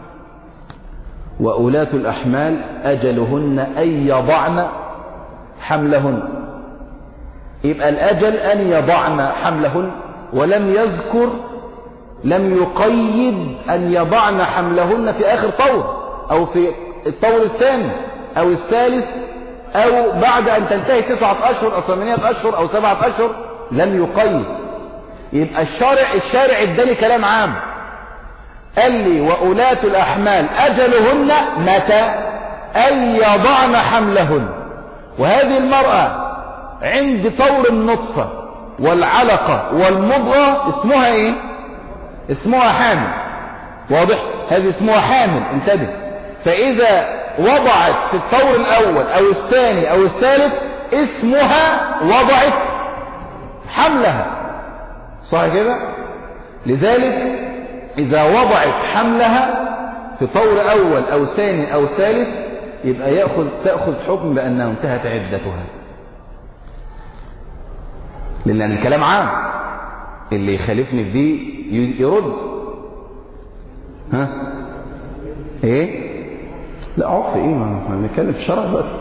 وأولاة الأحمال أجلهن أن يضعن حملهن. يبقى الأجل أن يضعن حملهن، ولم يذكر، لم يقيد أن يضعن حملهن في آخر طور أو في الطور الثاني أو الثالث أو بعد أن تنتهي 9 أشهر أو 8 أشهر أو 7 أشهر، لم يقيد. يبقى الشارع اداني كلام عام، قال لي وأولاة الأحمال أجلهن متى؟ أن يضعن حملهن. وهذه المرأة عند طور النطفة والعلقة والمضغة اسمها ايه؟ اسمها حامل. واضح؟ هذه اسمها حامل، انتبه. فإذا وضعت في الطور الأول أو الثاني أو الثالث اسمها وضعت حملها. صح كده؟ لذلك إذا وضعت حملها في طور أول أو ثاني أو ثالث يبقى تأخذ حكم بأنها انتهت عدتها، لأن الكلام عام. اللي يخالفني في دي يرد. ها ايه؟ لا عف ايه، ما احنا بنتكلم في الشرع دلوقتي.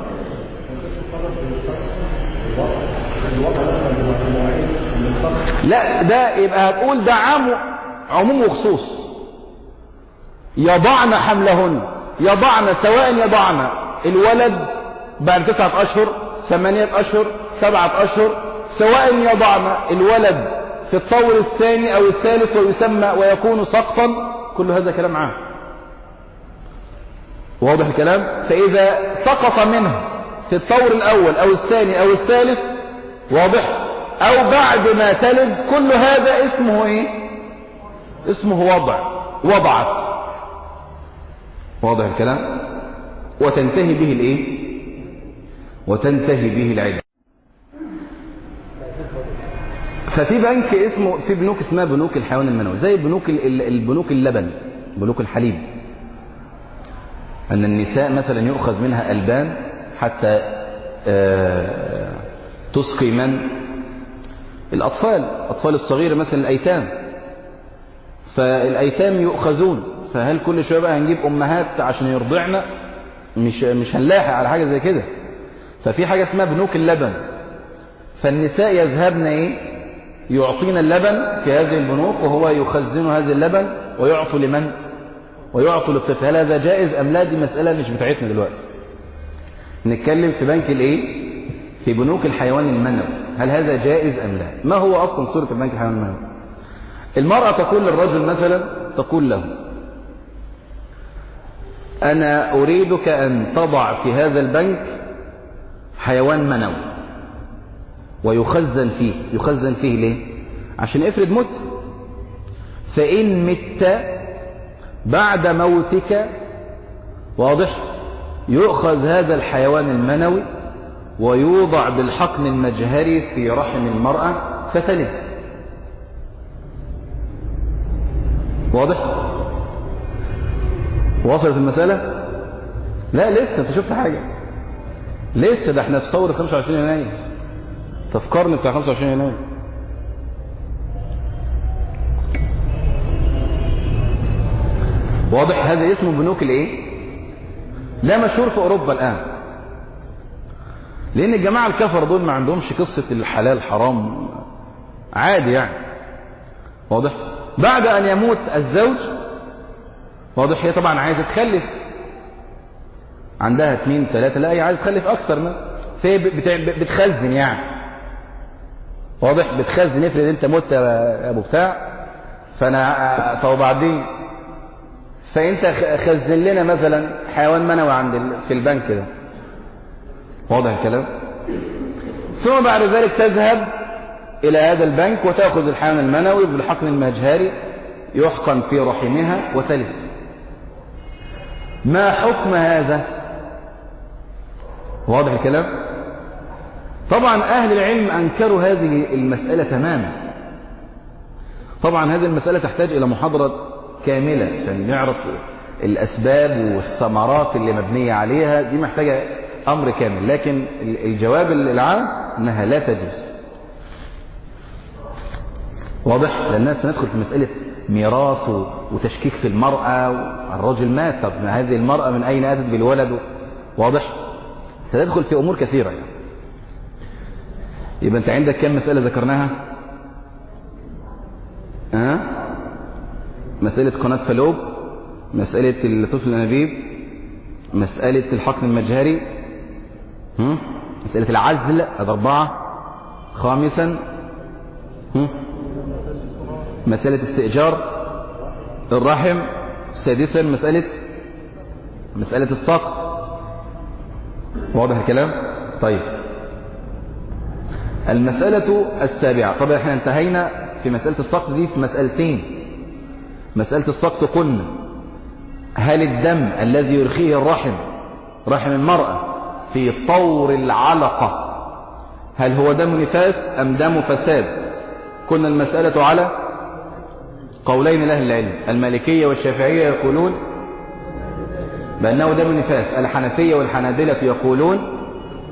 لا ده يبقى هتقول ده عموم وخصوص. يضعن حملهن، يضعن سواء يضعن الولد بعد 9 أشهر 8 أشهر 7 أشهر، سواء يضعن الولد في الطور الثاني أو الثالث ويسمى ويكون سقطا، كل هذا كلام عام. واضح الكلام؟ فإذا سقط منه في الطور الأول أو الثاني أو الثالث، واضح، أو بعد ما تلد، كل هذا اسمه إيه؟ اسمه وضعت. واضح الكلام؟ وتنتهي به الإيه؟ وتنتهي به العدة. ففي بنك اسمه، في بنوك اسمها بنوك الحيوان المنوي، زي البنوك اللبن، بنوك الحليب. أن النساء مثلا يؤخذ منها ألبان حتى تسقي من؟ الأطفال الصغيرة مثلا، الأيتام. فالأيتام يؤخذون، فهل كل شوية بقى هنجيب أمهات عشان يرضعنا؟ مش هنلاحق على حاجة زي كده. ففي حاجة اسمها بنوك اللبن، فالنساء يذهبن ايه؟ يعطين اللبن في هذه البنوك، وهو يخزن هذا اللبن ويعطوا لمن؟ ويعطوا للطفل. هل هذا جائز ام لا؟ دي مسألة مش بتاعتنا دلوقتي. نتكلم في بنك الايه؟ في بنوك الحيوان المنوي، هل هذا جائز ام لا؟ ما هو اصلا صورة البنك الحيوان المنوي؟ المرأة تقول للرجل مثلا، تقول له: انا اريدك ان تضع في هذا البنك حيوان منوي ويخزن فيه ليه؟ عشان افرض مت، فإن مت بعد موتك، واضح، يؤخذ هذا الحيوان المنوي ويوضع بالحقن المجهري في رحم المرأة فتلد. واضح؟ وصلت المسألة؟ لا لسه، انت شفت حاجة؟ لسه، ده احنا في ثورة 25 يناير، تفكرني بتاع 25 يناير. واضح؟ هذا اسمه بنوك الايه؟ لا مشهور في اوروبا الان، لان الجماعة الكفر دول ما عندهمش قصة الحلال حرام، عادي يعني. واضح؟ بعد ان يموت الزوج، واضح، هي طبعا عايزة تخلف، عندها 2 3، لا هي عايزة تخلف اكثر من، فهي بتخزن يعني. واضح؟ بتخزن. افرض انت مت يا ابو بتاع، فانا طب بعدين، فانت خزن لنا مثلا حيوان منوي في البنك ده. واضح الكلام؟ ثم بعد ذلك تذهب الى هذا البنك وتاخذ الحيوان المنوي بالحقن المجهري، يحقن في رحمها وتلد. ما حكم هذا؟ واضح الكلام؟ طبعا أهل العلم أنكروا هذه المسألة تماما. طبعا هذه المسألة تحتاج إلى محاضرة كاملة عشان نعرف الأسباب والثمرات اللي مبنية عليها، دي محتاجة أمر كامل، لكن الجواب العام أنها لا تجوز. واضح؟ لأن الناس ندخل في مسألة ميراث وتشكيك في المرأة، الرجل مات، طب هذه المرأة من أين أتت بالولد؟ واضح؟ سندخل في أمور كثيرة يعني. يبقى أنت عندك كم مسألة ذكرناها؟ مسألة قناة فالوب، مسألة الطفل الأنابيب، مسألة الحقن المجهري، مسألة العزل، هذا 4. خامسا مسألة استئجار الرحم. سادسا مسألة السقط. واضح الكلام؟ طيب، المسألة السابعة. طبعا احنا انتهينا في مسألة السقط دي في مسألتين. مسألة السقط قلنا هل الدم الذي يرخيه رحم المرأة في طور العلقة هل هو دم نفاس أم دم فساد؟ قلنا المسألة على قولين لأهل العلم، المالكية والشافعية يقولون بأنه دم نفاس، الحنفية والحنابلة يقولون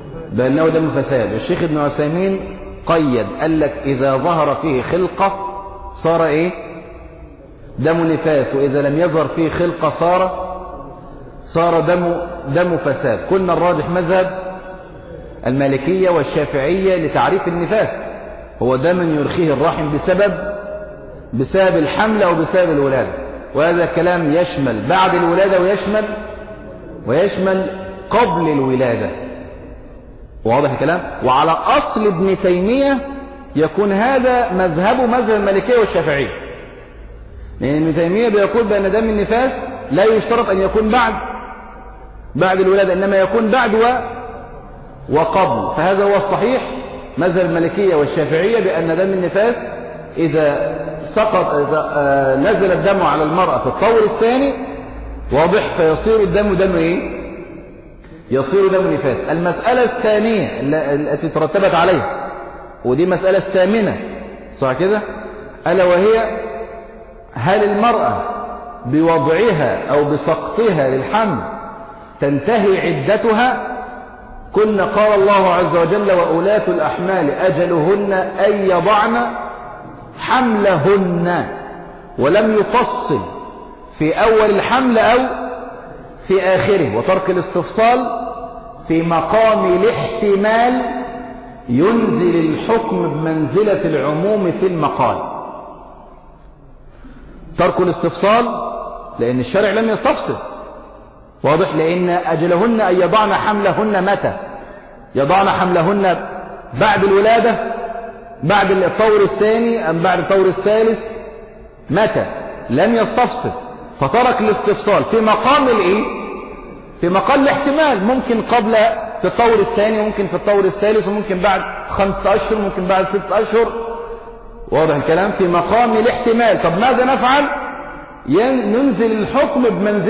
بأنه دم فساد. الشيخ ابن عثيمين قيد، قال لك إذا ظهر فيه خلقة صار ايه؟ دم نفاس. واذا لم يظهر فيه خلقة صار دم فساد. قلنا الراجح مذهب المالكية والشافعية لتعريف النفاس هو دم يرخيه الرحم بسبب الحمل او بسبب الولادة. وهذا كلام يشمل بعد الولادة ويشمل قبل الولادة. واضح الكلام؟ وعلى أصل ابن تيمية يكون هذا مذهب المالكية والشافعية، لأن ابن تيمية بيقول بأن دم النفاس لا يشترط أن يكون بعد الولادة، إنما يكون بعد وقبل. فهذا هو الصحيح مذهب المالكية والشافعية بأن دم النفاس إذا نزل الدم على المرأة في الطور الثاني واضح فيصير الدم دم ايه؟ يصير دم نفاس. المسألة الثانية التي ترتبت عليها، ودي مسألة الثامنة صح كده، ألا وهي هل المرأة بوضعها أو بسقطها للحمل تنتهي عدتها؟ قلنا قال الله عز وجل وأولاة الأحمال أجلهن أن يضعن حملهن، ولم يفصل في أول الحمل أو في آخره. وترك الاستفصال في مقام الاحتمال ينزل الحكم بمنزلة العموم في المقال. ترك الاستفصال لأن الشرع لم يستفصل واضح، لأن أجلهن أن يضعن حملهن متى؟ يضعن حملهن بعد الولادة، بعد الطور الثاني أم بعد الطور الثالث؟ متى؟ لم يستفصل، فترك الاستفصال في مقام الايه؟ في مقام الاحتمال. ممكن قبل في الطور الثاني، وممكن في الطور الثالث، وممكن بعد 5 أشهر، ممكن بعد 6 أشهر. واضح الكلام؟ في مقام الاحتمال. طب ماذا نفعل؟ ننزل الحكم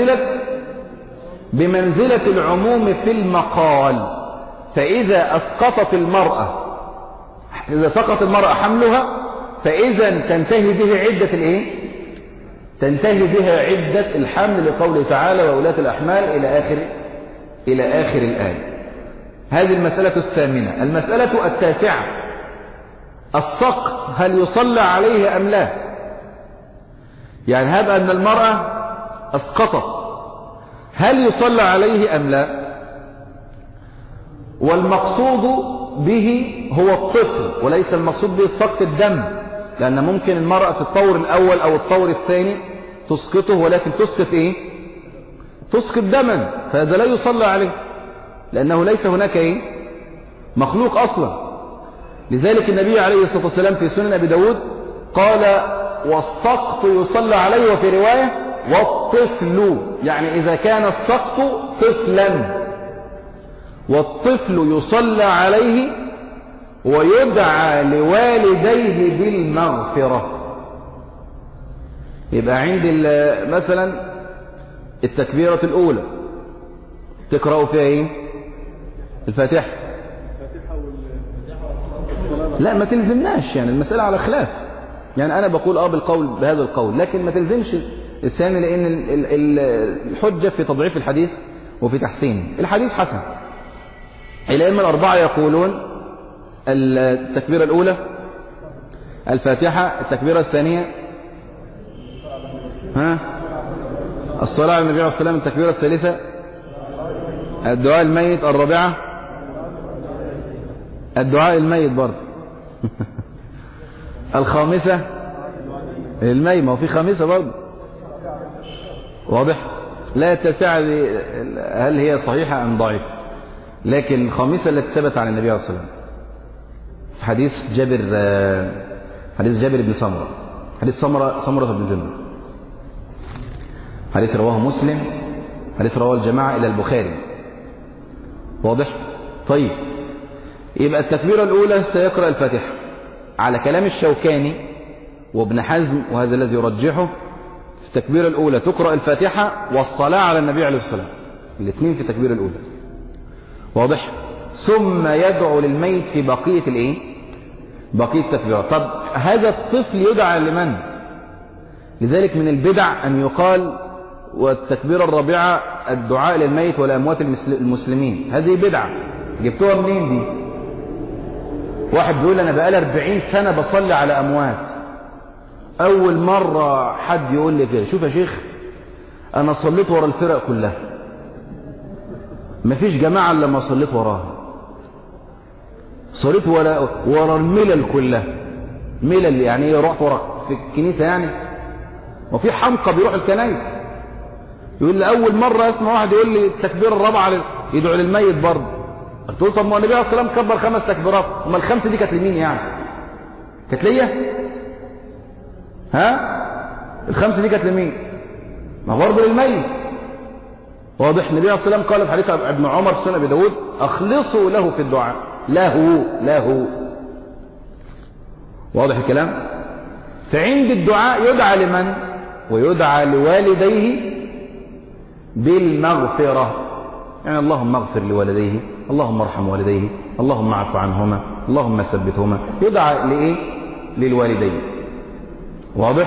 بمنزلة العموم في المقال. فإذا أسقطت المرأة، إذا سقط المرأة حملها، فإذا تنتهي به عدة الايه؟ تنتهي بها عدة الحمل لقوله تعالى وأولاة الأحمال إلى آخر الآية. هذه المسألة الثامنة. المسألة التاسعة، السقط هل يصلى عليه أم لا؟ يعني هب أن المرأة أسقطت، هل يصلى عليه أم لا؟ والمقصود به هو الطفل، وليس المقصود به سقط الدم، لأن ممكن المرأة في الطور الأول أو الطور الثاني تسقطه، ولكن تسقط إيه؟ تسقط دما، فهذا لا يصلى عليه لأنه ليس هناك إيه؟ مخلوق أصلا. لذلك النبي عليه الصلاة والسلام في سنن أبي داود قال والسقط يصلى عليه، وفي رواية والطفل، يعني إذا كان السقط طفلا والطفل يصلى عليه ويدعى لوالديه بالمغفرة. يبقى عند مثلا التكبيرة الأولى تقرأوا فيها إيه؟ الفاتحة. لا ما تلزمناش، يعني المسألة على خلاف، يعني أنا بقول بالقول بهذا القول، لكن ما تلزمش الثاني، لأن الحجة في تضعيف الحديث وفي تحسينه. الحديث حسن. الأئمة الأربعة يقولون التكبيرة الأولى الفاتحة، التكبيرة الثانية الصلاة على النبي عليه الصلاة والسلام، التكبيرة الثالثة الدعاء الميت، الرابعة الدعاء الميت برضه الخامسة الميت، ما هو في خامسة برضه واضح. لا التاسعة هل هي صحيحة أم ضعيفة؟ لكن الخامسة التي ثبت عن النبي عليه الصلاة والسلام في حديث جابر بن سمرة، حديث سمرة بن جندب، حديث رواه مسلم، حديث رواه الجماعة إلى البخاري واضح. طيب يبقى التكبيرة الأولى سيقرأ الفاتحة على كلام الشوكاني وابن حزم، وهذا الذي يرجحه. في التكبيرة الأولى تقرأ الفاتحة والصلاة على النبي عليه الصلاة والسلام، الاثنين في التكبيرة الأولى واضح. ثم يدعو للميت في بقية الايه؟ بقية التكبيرات. طب هذا الطفل يدعى لمن؟ لذلك من البدع أن يقال والتكبيرة الرابعة الدعاء للميت والأموات المسلمين. هذه بدعة جبتوها منين دي؟ واحد بيقول أنا بقالي 40 سنة بصلي على أموات. أول مرة حد يقول لي كده، شوف يا شيخ أنا صليت ورا الفرق كلها، مفيش جماعة إلا ما صليت وراها، صليت ورا الملل كلها. ملل يعني ايه؟ رحت ورا في الكنيسة يعني؟ وفي حمقى بيروح الكنائس يقول لي أول مرة أسمع واحد يقول لي التكبير الرابعة يدعو للميت برضه. قلت له طب ما النبي عليه الصلاة والسلام كبر 5 تكبيرات، أما ال5 دي كانت لمين يعني؟ كانت ليا؟ ها؟ ال5 دي كانت لمين؟ ما برضه للميت. واضح؟ النبي عليه الصلاة والسلام قال في حديث ابن عمر في سنن أبي داود أخلصوا له في الدعاء. له. واضح الكلام؟ فعند الدعاء يدعى لمن؟ ويدعى لوالديه بالمغفرة، يعني اللهم اغفر لوالديه، اللهم ارحم والديه، اللهم اعف عنهما، اللهم ثبتهما. يدعى لإيه؟ للوالدين. واضح؟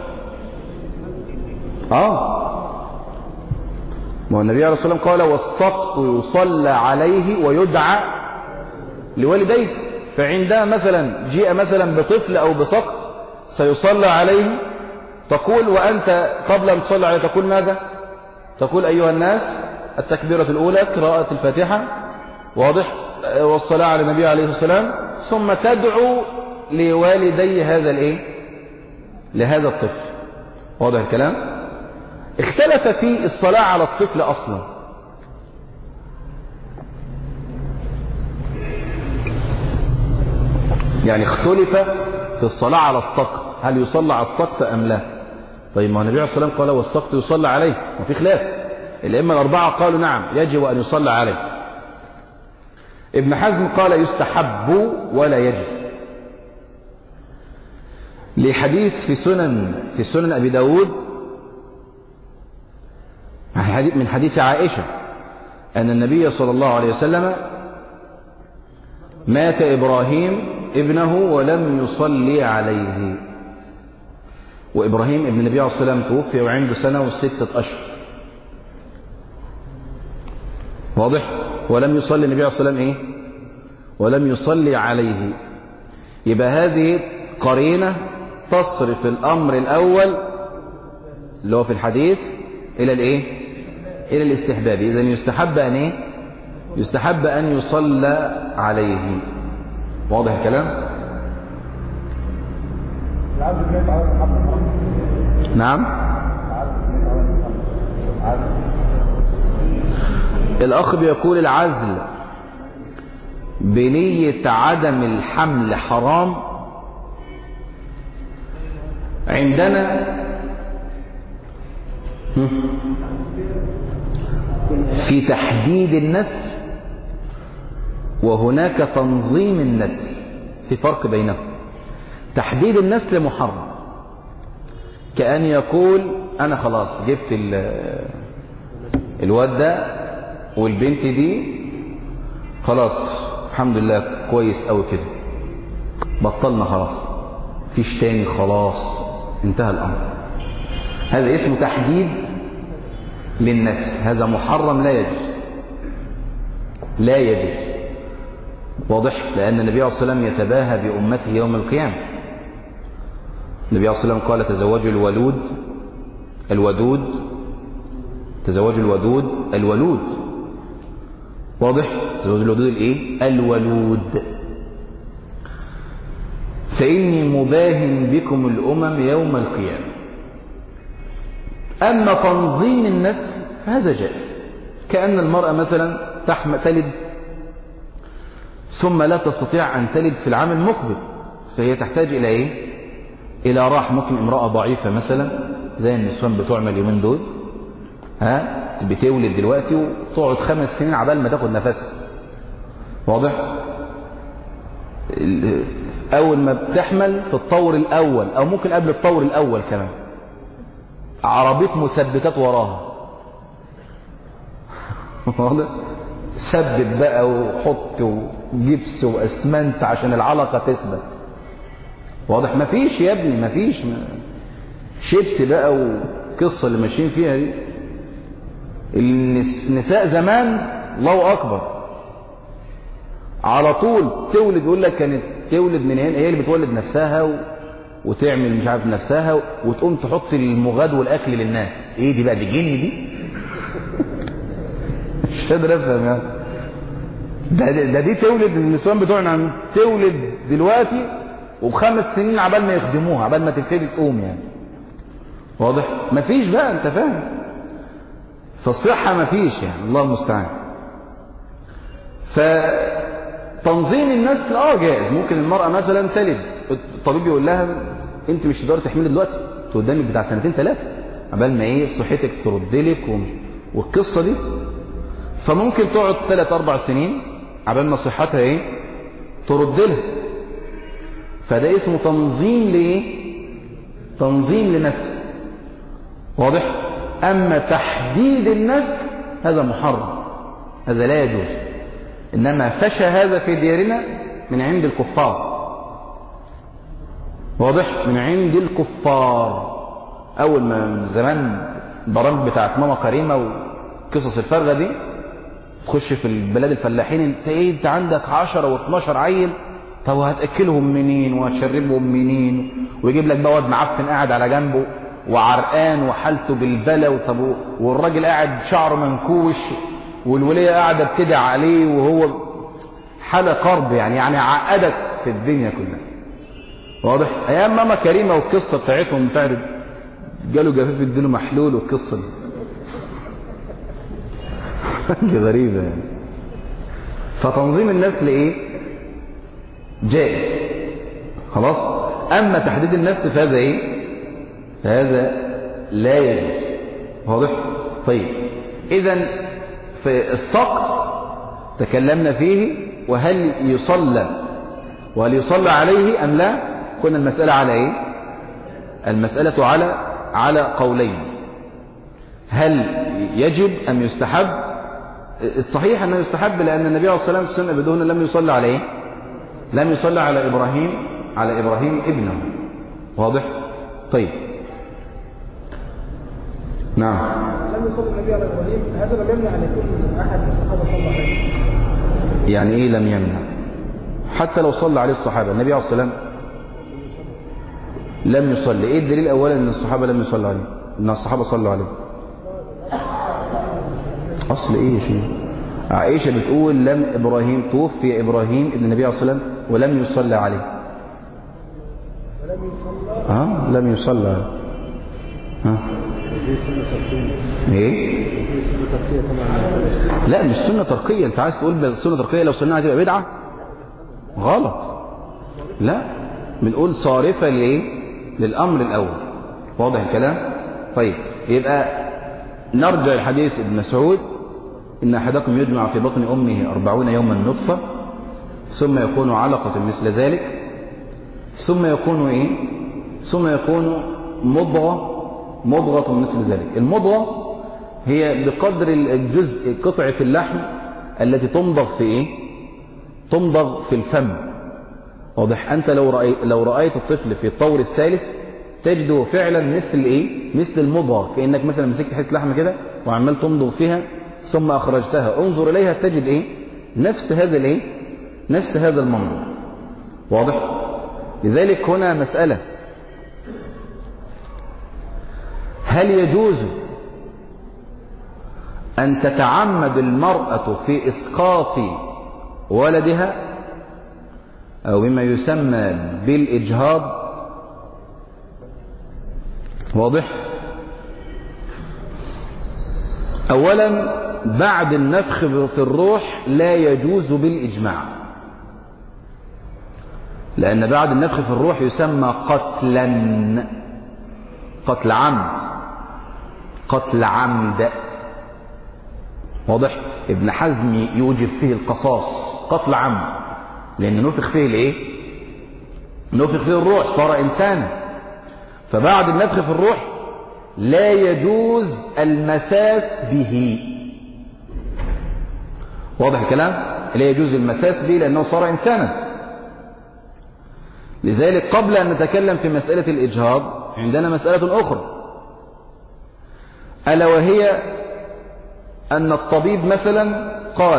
ما النبي عليه الصلاة والسلام قال والسقط يصلى عليه ويدعى لوالديه. فعندها مثلا جيء مثلا بطفل أو بسقط سيصلى عليه، تقول وأنت قبل أن تصلي عليه تقول ماذا؟ تقول أيها الناس التكبيرة الأولى قراءة الفاتحة، واضح، والصلاة على النبي عليه الصلاة والسلام، ثم تدعو لوالدي هذا الإيه؟ لهذا الطفل. واضح الكلام؟ اختلف في الصلاة على الطفل أصلا. يعني اختلف في الصلاة على السقط، هل يصلى على السقط أم لا؟ طيب ما النبي عليه الصلاة والسلام قال والسقط يصلى عليه، وفي خلاف. الأئمة الأربعة قالوا نعم يجب أن يصلى عليه. ابن حزم قال يستحب ولا يجب، لحديث في سنن أبي داود من حديث عائشة أن النبي صلى الله عليه وسلم مات إبراهيم ابنه ولم يصلي عليه. وإبراهيم ابن النبي عليه الصلاة والسلام توفي وعنده 1 و6 أشهر. واضح؟ ولم يصلي النبي عليه الصلاة والسلام إيه؟ ولم يصلي عليه. يبقى هذه قرينة تصرف الأمر الأول اللي هو في الحديث إلى الإيه؟ إلى الاستحباب. إذن يستحب أن إيه؟ يستحب أن يصلى عليه. واضح الكلام؟ نعم. الأخ بيقول العزل بنية عدم الحمل حرام. عندنا في تحديد النسل وهناك تنظيم النسل، في فرق بينهم. تحديد النسل محرم، كأن يقول أنا خلاص جبت الواد ده والبنت دي خلاص الحمد لله كويس أوي كده، بطلنا خلاص فيش تاني خلاص انتهى الأمر. هذا اسمه تحديد للنسل، هذا محرم لا يجوز، لا يجوز. واضح؟ لأن النبي عليه الصلاة والسلام يتباهى بأمته يوم القيامة. النبي عليه الصلاة والسلام قال تزوجوا الودود تزوجوا الولود. واضح؟ تزوجوا الودود الايه؟ الولود. فإني مباهن بكم الأمم يوم القيامة. أما تنظيم النسل فهذا جائز، كأن المرأة مثلا تلد ثم لا تستطيع أن تلد في العام المقبل، فهي تحتاج إلى إيه؟ إلى راح. ممكن امرأة ضعيفة مثلا زي النسوان بتعمل اليومين دول، بتولد دلوقتي وتقعد 5 سنين عبال ما تاخد نفسها. واضح؟ أول ما بتحمل في الطور الأول أو ممكن قبل الطور الأول كمان عربية مثبتات وراها. واضح؟ ثبت بقى وحط وجبس واسمنت عشان العلقة تثبت. واضح؟ مفيش يا ابني، مفيش شيبس بقى وقصة اللي ماشيين فيها دي. النساء زمان الله أكبر على طول تولد، يقول لك كانت تولد من هنا، هي اللي بتولد نفسها وتعمل مش عارف نفسها وتقوم تحط المغاد والاكل للناس. ايه دي بقى؟ دي جن دي؟ مش قادر افهم يعني. دي تولد النسوان بتوعنا، تولد دلوقتي و5 سنين عبال ما يخدموها، عبال ما تبتدي تقوم يعني. واضح؟ مفيش بقى، انت فاهم. فالصحة مفيش يعني، الله المستعان. فتنظيم النسل جائز. ممكن المرأة مثلا تلد، الطبيب يقول لها انت مش تقدري تحملي دلوقتي، قدامك بتاع 2-3 عبال ما صحتك ترد لك والقصة دي. فممكن تقعد 3-4 سنين عبال ما صحتها ترد لها. فده اسمه تنظيم تنظيم لنسل. واضح؟ اما تحديد النسل هذا محرم، هذا لا يجوز. انما فشى هذا في ديارنا من عند الكفار. واضح؟ من عند الكفار. اول ما زمان البرامج بتاعت ماما كريمه وقصص الفرغه دي تخش في البلاد الفلاحين، انت عندك 10 و12 عيل، طب وهتاكلهم منين وهتشربهم منين؟ ويجيب لك بقى واد معفن قاعد على جنبه وعرقان وحالته بالبلا، طب والراجل قاعد شعره منكوش والوليه قاعده بتدعي عليه وهو حاله قرب يعني عقدك في الدنيا كلها. واضح؟ ايام ماما كريمه والقصه بتاعتهم تعرف جاله جفاف اديله محلول والقصه دي حاجه غريبه يعني. فتنظيم النسل جائز خلاص. اما تحديد النسل فهذا فهذا لا يجوز. واضح؟ طيب اذا في السقط تكلمنا فيه، وهل يصلى عليه ام لا؟ كنا المسألة على المسألة على قولين، هل يجب ام يستحب؟ الصحيح انه يستحب، لان النبي عليه الصلاة والسلام بدون لم يصلى عليه، لم يصلى على ابراهيم ابنه. واضح؟ طيب نعم. لم يصلي النبي على ابراهيم، هذا لم يمنع ان يكون احد الصحابه صلى عليه. يعني ايه لم يمنع؟ حتى لو صلى عليه الصحابه، النبي عليه الصلاه والسلام لم يصلي. ايه الدليل اولا ان الصحابه لم يصلوا عليه؟ ان الصحابه صلوا عليه. اصل ايه شيء؟ عائشه بتقول لم ابراهيم توفي ابراهيم ابن النبي عليه الصلاه والسلام ولم يصلى عليه. لم يصلى ايه؟ لا مش سنة تركية. انت عايز تقول سنة تركية لو سنها هتبقى بدعة؟ غلط. لا، بنقول صارفة للأمر الأول. واضح الكلام؟ طيب يبقى نرجع لحديث ابن مسعود: إن أحدكم يجمع في بطن أمه 40 يوما نطفة، ثم يكون علقة مثل ذلك، ثم يكون مضغة مثل ذلك. المضغة هي بقدر الجزء قطعة اللحم التي تمضغ في الفم. واضح؟ أنت لو رأيت الطفل في الطور الثالث تجده فعلا مثل المضغة، كأنك مثلا مسكت حتة لحمة كده وعمال تمضغ فيها ثم أخرجتها، انظر إليها تجد نفس هذا المنظر. واضح؟ لذلك هنا مسألة: هل يجوز أن تتعمد المرأة في إسقاط ولدها أو بما يسمى بالإجهاض؟ واضح؟ أولا بعد النفخ في الروح لا يجوز بالإجماع، لأن بعد النفخ في الروح يسمى قتل عمد. واضح؟ ابن حزم يوجب فيه القصاص، قتل عمد، لأن نفخ فيه نفخ فيه الروح، صار إنسان. فبعد النفخ في الروح لا يجوز المساس به. واضح الكلام؟ لا يجوز المساس به لأنه صار إنسانا. لذلك قبل أن نتكلم في مسألة الإجهاض عندنا مسألة أخرى، ألا وهي أن الطبيب مثلا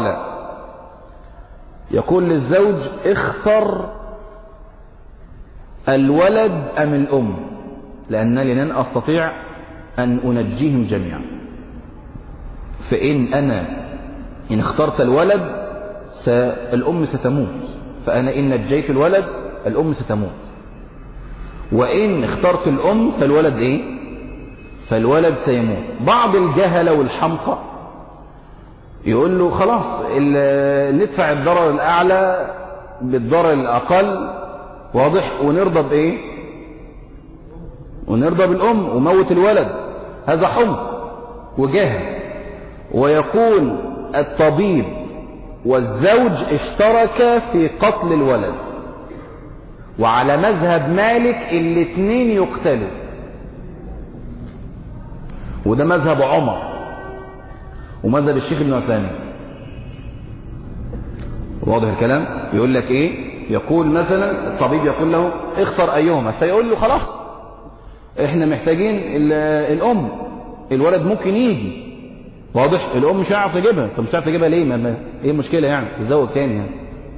يقول للزوج: اختر الولد أم الأم؟ لأنني لن أستطيع أن أنجيهم جميعا. فإن إن اخترت الولد الأم ستموت، فأنا إن نجيت الولد الأم ستموت. وإن اخترت الأم فالولد إيه؟ فالولد سيموت. بعض الجهلة والحمقى يقول له خلاص ندفع الضرر الأعلى بالضرر الأقل، واضح، ونرضى بإيه؟ ونرضى بالأم وموت الولد. هذا حمق وجهل. ويقول الطبيب والزوج اشتركا في قتل الولد، وعلى مذهب مالك الاثنين يقتلوا، وده مذهب عمر ومذهب الشيخ ابن عثيمين. واضح الكلام؟ يقول لك ايه؟ يقول مثلا الطبيب يقول له اختر ايهما، فيقول له خلاص احنا محتاجين الام، الولد ممكن يجي، واضح، الام مش هيعرف تجيبها. طب مش هيعرف تجيبها ليه؟ ما ايه المشكله يعني؟ يزوج تاني يعني.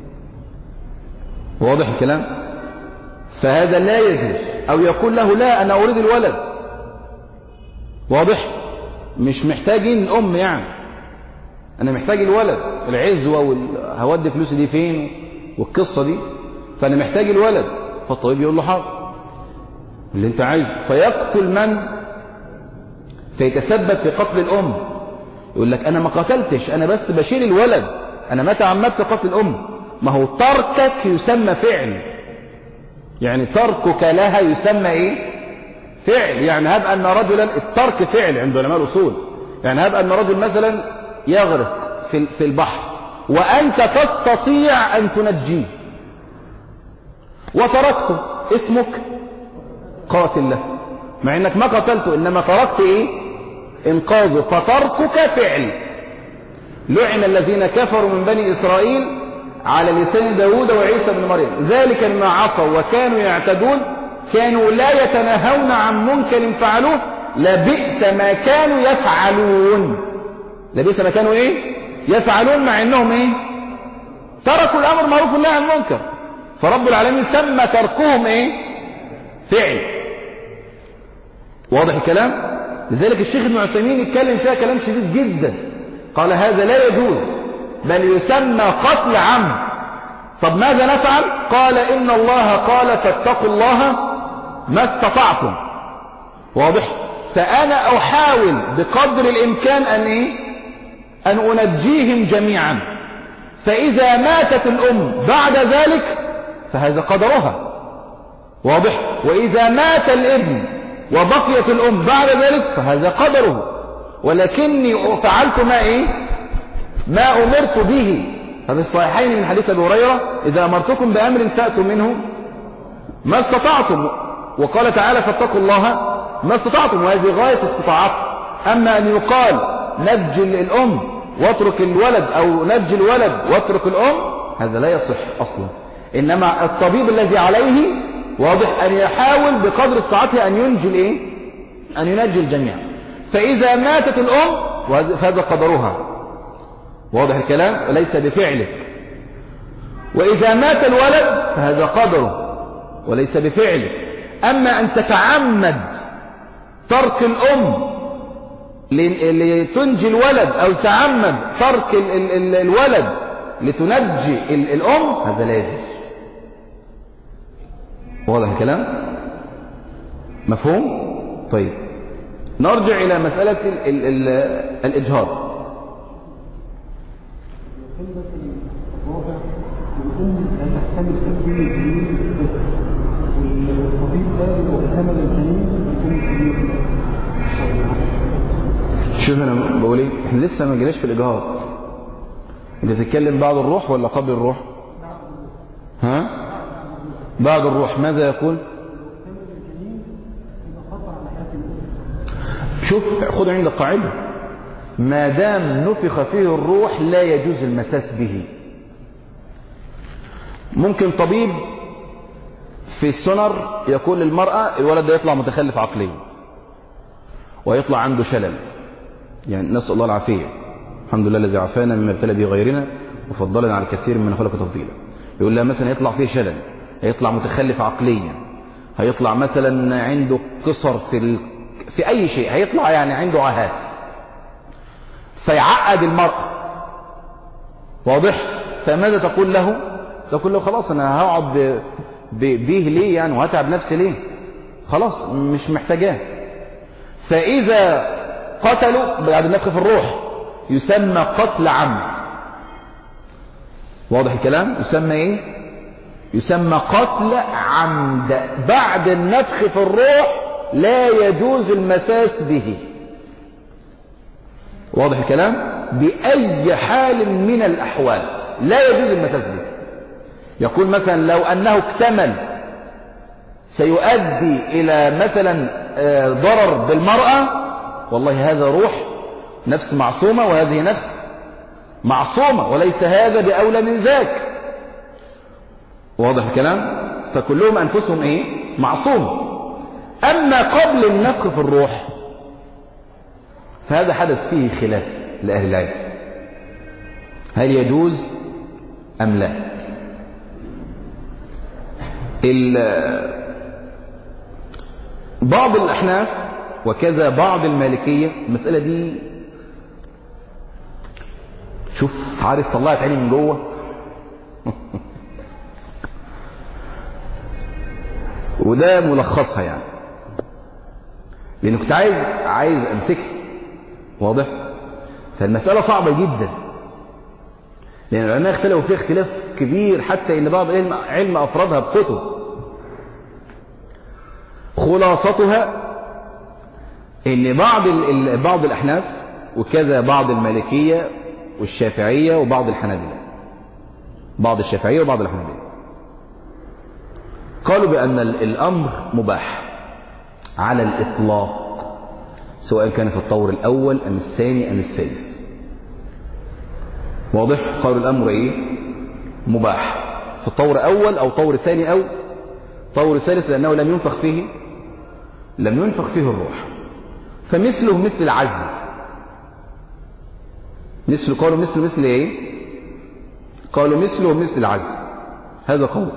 واضح الكلام؟ فهذا لا يجوز. او يقول له لا انا اريد الولد، واضح، مش محتاجين الام يعني، انا محتاج الولد، العزوه هودي فلوسي دي فين والقصه دي، فانا محتاج الولد. فالطبيب يقول له حاضر اللي انت عايزه، فيقتل من؟ فيتسبب في قتل الام. يقول لك انا ما قتلتش، انا بس بشيل الولد، انا ما تعمدت قتل الام. ما هو تركك يسمى فعل، يعني تركك لها يسمى ايه؟ فعل. يعني هب ان رجلا، الترك فعل عند علماء الاصول، يعني هب ان رجل مثلا يغرق في البحر وانت تستطيع ان تنجيه وتركته، اسمك قاتل له، مع انك ما قتلته انما تركت ايه؟ انقاذه. فتركك فعل. لعن الذين كفروا من بني اسرائيل على لسان داود وعيسى بن مريم ذلك بما عصوا وكانوا يعتدون كانوا لا يتناهون عن منكر فعلوه لبئس ما كانوا يفعلون. لبئس ما كانوا ايه؟ يفعلون، مع انهم ايه؟ تركوا الامر معروف والنهي عن المنكر. فرب العالمين سمى تركهم ايه؟ فعل. واضح الكلام؟ لذلك الشيخ ابن عثيمين يتكلم فيها كلام شديد جدا، قال هذا لا يجوز بل يسمى قتل عمد. طب ماذا نفعل؟ قال إن الله قال فاتقوا الله ما استطعتم. واضح؟ فأنا أحاول بقدر الإمكان أن أنجيهم جميعا. فإذا ماتت الأم بعد ذلك فهذا قدرها، واضح، وإذا مات الابن وبقيت الأم بعد ذلك فهذا قدره، ولكني فعلت ما أمرت به. ففي الصحيحين من حديث أبي هريرة إذا أمرتكم بأمر فأتوا منه ما استطعتم، وقال تعالى فاتقوا الله ما استطعتم، وهذه غاية استطاعتكم. أما أن يقال نجي الأم واترك الولد أو نجي الولد واترك الأم، هذا لا يصح أصلا. إنما الطبيب الذي عليه واضح أن يحاول بقدر استطاعته أن ينجي الجميع. فإذا ماتت الأم فهذا قدرها، واضح الكلام، ليس بفعلك. وإذا مات الولد فهذا قدره وليس بفعلك. أما أن تتعمد ترك الأم لتنجي الولد أو تعمد ترك الولد لتنجي الأم، هذا لا يجوز. واضح الكلام؟ مفهوم؟ طيب نرجع إلى مسألة الإجهاض. الرابع الأم لا تحتمل تكوين الجنين بس، والطبيب قال لو احتمل الجنين يكون الجنين بس. شوف أنا بقول إيه؟ إحنا لسه ما جيناش في الإجهاض. أنت بتتكلم بعد الروح ولا قبل الروح؟ ها؟ بعد الروح ماذا يقول؟ شوف خذ عندك قاعدة، ما دام نفخ فيه الروح لا يجوز المساس به. ممكن طبيب في السونر يقول للمرأة الولد ده يطلع متخلف عقليا ويطلع عنده شلل، يعني نسأل الله العافية، الحمد لله الذي عافانا مما ابتلى به غيرنا وفضلنا على كثير من خلق تفضيلا. يقول لها مثلا يطلع فيه شلل، يطلع متخلف عقليا، هيطلع مثلا عنده قصر في أي شيء، هيطلع يعني عنده عاهات فيعقد المرأة. واضح؟ فماذا تقول له؟ تقول له خلاص أنا هقعد بيه ليه يعني، وهتعب نفسي ليه؟ خلاص مش محتاجاه. فإذا قتلوا بعد النفخ في الروح يسمى قتل عمد. واضح الكلام؟ يسمى ايه؟ يسمى قتل عمد. بعد النفخ في الروح لا يجوز المساس به. واضح الكلام؟ بأي حال من الأحوال لا يجوز المساس به. يقول مثلا لو أنه اكتمل سيؤدي إلى مثلا ضرر بالمرأة، والله هذا روح نفس معصومة وهذه نفس معصومة، وليس هذا بأولى من ذاك. واضح الكلام؟ فكلهم أنفسهم إيه؟ معصومة. أما قبل النفخ في الروح فهذا حدث فيه خلاف لأهل العلم، هل يجوز أم لا؟ بعض الأحناف وكذا بعض المالكية المسألة دي شوف عارف طلعت عيني من جوه وده ملخصها يعني، لأنه كنت عايز أمسكها. واضح؟ فالمسألة صعبة جدا، لأن العلماء اختلفوا فيها اختلاف كبير، حتى إن بعض علم أفرادها بكتب. خلاصتها إن بعض الأحناف وكذا بعض المالكية والشافعية وبعض الحنابلة، بعض الشافعية وبعض الحنابلة قالوا بأن الأمر مباح على الإطلاق، سواء كان في الطور الأول أم الثاني أم الثالث. واضح؟ قالوا الأمر إيه؟ مباح في الطور الأول أو طور ثاني أو طور ثالث، لأنه لم ينفخ فيه الروح. فمثله مثل العزل، قالوا مثل إيه؟ قالوا مثله مثل العزل. هذا قول.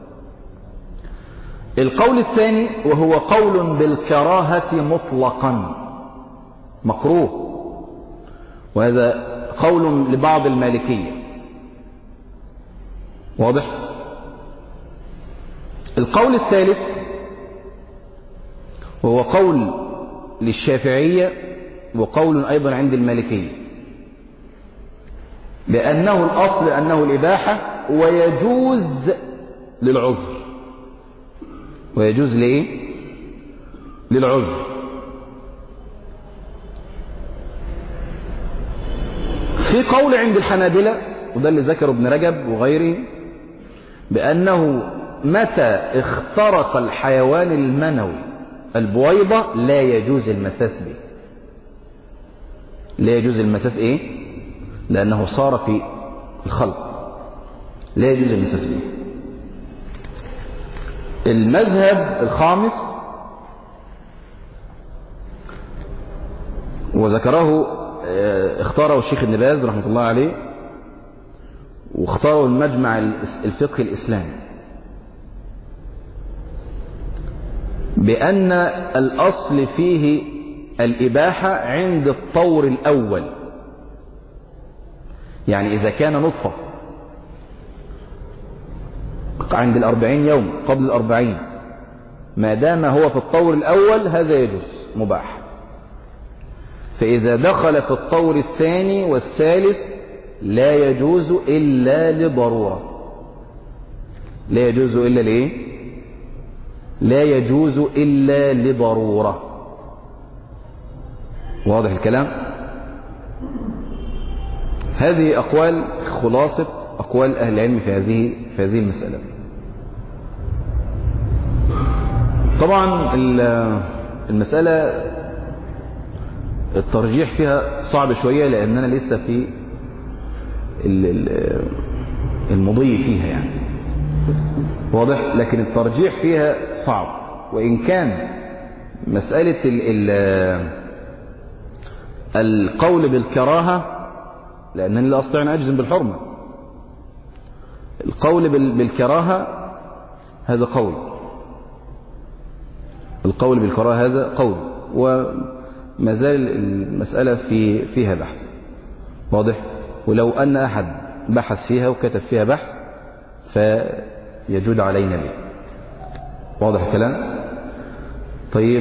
القول الثاني وهو قول بالكراهة مطلقا، مكروه، وهذا قول لبعض المالكية. واضح؟ القول الثالث وهو قول للشافعية وقول أيضا عند المالكية، بأنه الأصل أنه الإباحة ويجوز للعذر. ويجوز لإيه؟ للعذر. في قول عند الحنابلة، وده اللي ذكره ابن رجب وغيره، بأنه متى اخترق الحيوان المنوي البويضة لا يجوز المساس به. لا يجوز المساس إيه؟ لأنه صار في الخلق، لا يجوز المساس به. المذهب الخامس وذكره اختاره الشيخ ابن باز رحمة الله عليه، واختاره المجمع الفقهي الإسلامي، بأن الأصل فيه الإباحة عند الطور الأول. يعني إذا كان نطفة عند 40 يوم قبل 40، ما دام هو في الطور الأول هذا يجوز مباح. فإذا دخل في الطور الثاني والثالث لا يجوز إلا لضرورة. لا يجوز إلا لإيه؟ لا يجوز إلا لضرورة. واضح الكلام؟ هذه أقوال، خلاصة أقوال أهل العلم في هذه المسألة. طبعا المسألة الترجيح فيها صعب شوية، لأننا لسه في المضي فيها يعني. واضح؟ لكن الترجيح فيها صعب، وإن كان مسألة القول بالكراهة، لأنني لا أستطيع أن أجزم بالحرمة، القول بالكراهة هذا قول، القول بالكراهة هذا قول، وما زال المسألة فيها بحث. واضح؟ ولو أن أحد بحث فيها وكتب فيها بحث فيجود علينا به. واضح الكلام؟ طيب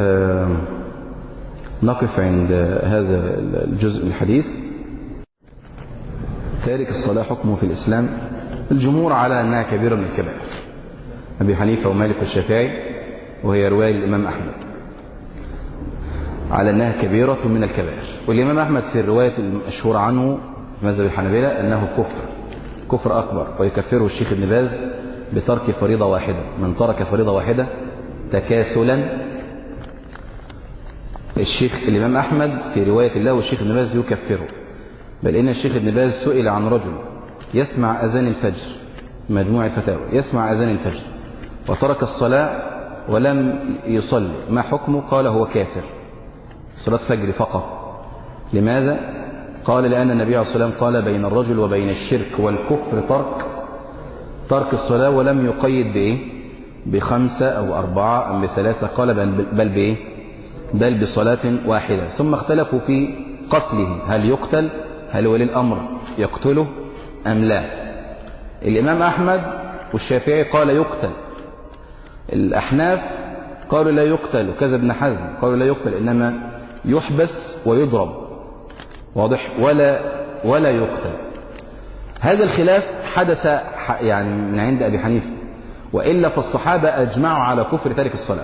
نقف عند هذا الجزء من الحديث. تارك الصلاة حكمه في الإسلام. الجمهور على أنها كبيرة من الكبائر، أبي حنيفة ومالك والشافعي، وهي رواية الإمام أحمد على أنها كبيرة من الكبائر. والإمام أحمد في الرواية المشهورة عنه في مذهب الحنابلة أنه كفر أكبر، ويكفره الشيخ ابن باز بترك فريضة واحدة. من ترك فريضة واحدة تكاسلا، الإمام أحمد في رواية الله والشيخ ابن باز يكفره. بل إن الشيخ ابن باز سئل عن رجل يسمع أذان الفجر، مجموع الفتاوى، يسمع أذان الفجر وترك الصلاة ولم يصلي، ما حكمه؟ قال هو كافر، صلاة فجر فقط. لماذا؟ قال لأن النبي عليه الصلاة والسلام قال بين الرجل وبين الشرك والكفر ترك الصلاة، ولم يقيد بإيه؟ ب5 أو 4 أو ب3، قال بل بإيه؟ بل بصلاة واحدة. ثم اختلفوا في قتله، هل يقتل؟ هل ولي الأمر يقتله أم لا؟ الإمام أحمد والشافعي قال يقتل، الأحناف قالوا لا يقتل، وكذا ابن حزم قالوا لا يقتل، إنما يحبس ويضرب. واضح؟ ولا يقتل. هذا الخلاف حدث يعني من عند أبي حنيفة، وإلا فالصحابة أجمعوا على كفر تارك الصلاة.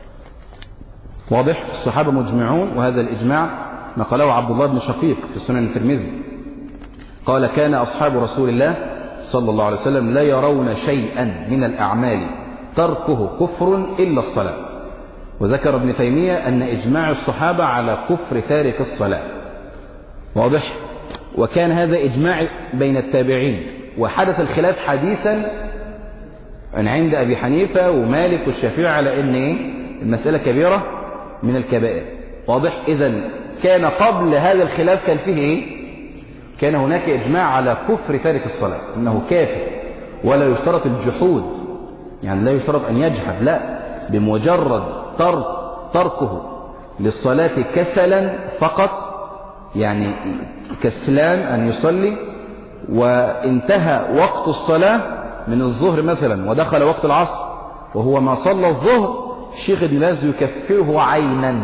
واضح؟ الصحابة مجمعون، وهذا الإجماع نقله عبد الله بن شقيق في سنن الترمذي، قال كان أصحاب رسول الله صلى الله عليه وسلم لا يرون شيئا من الأعمال تركه كفر إلا الصلاة. وذكر ابن تيمية أن إجماع الصحابة على كفر تارك الصلاة. واضح؟ وكان هذا إجماع بين التابعين، وحدث الخلاف حديثا عند أبي حنيفة ومالك والشافعي على أن المسألة كبيرة من الكبائر. واضح؟ إذن كان قبل هذا الخلاف كان فيه كان هناك إجماع على كفر تارك الصلاة، أنه كافر، ولا يشترط الجحود، يعني لا يشترط أن يجحد، لا، بمجرد تركه للصلاة كسلا فقط، يعني كسلان أن يصلي، وانتهى وقت الصلاة من الظهر مثلا ودخل وقت العصر وهو ما صلى الظهر، الشيخ ابن باز يكفره عينا.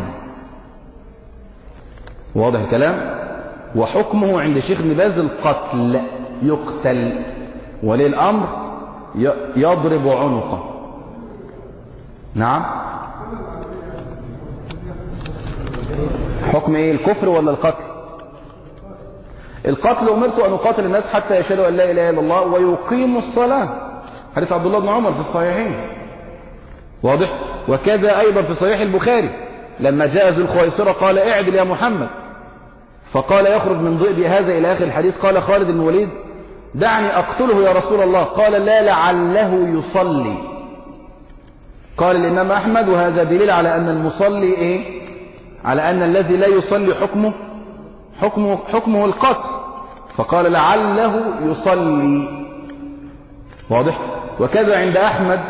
واضح الكلام؟ وحكمه عند الشيخ ابن باز القتل، يقتل، ولي الأمر يضرب عنقه. نعم. حكم ايه، الكفر ولا القتل؟ القتل أمرت أن أقاتل الناس حتى يشهدوا أن لا إله إلا الله ويقيموا الصلاة، حديث عبد الله بن عمر في الصحيحين. واضح؟ وكذا أيضا في صحيح البخاري لما جاء ذو الخويصرة قال اعدل يا محمد، فقال يخرج من ضئب هذا إلى آخر الحديث. قال خالد بن الوليد دعني أقتله يا رسول الله، قال لا، لعله يصلي. قال الإمام أحمد وهذا دليل على أن المصلي إيه؟ على أن الذي لا يصلي حكمه القتل، فقال لعله يصلي. واضح؟ وكذا عند أحمد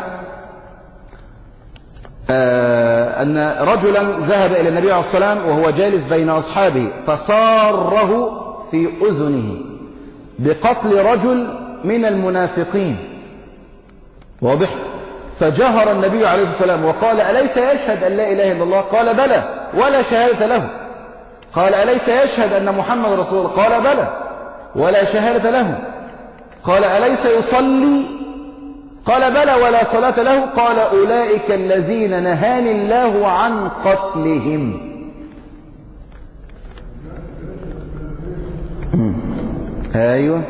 أن رجلا ذهب إلى النبي عليه الصلاة والسلام وهو جالس بين أصحابه فصاره في أذنه بقتل رجل من المنافقين. واضح؟ فجهر النبي عليه الصلاة والسلام وقال أليس يشهد أن لا إله إلا الله؟ قال بلى ولا شهادة له. قال أليس يشهد أن محمد رسول الله؟ قال بلى ولا شهادة له. قال أليس يصلي؟ قال بلى ولا صلاة له. قال أولئك الذين نهاني الله عن قتلهم. أيوة.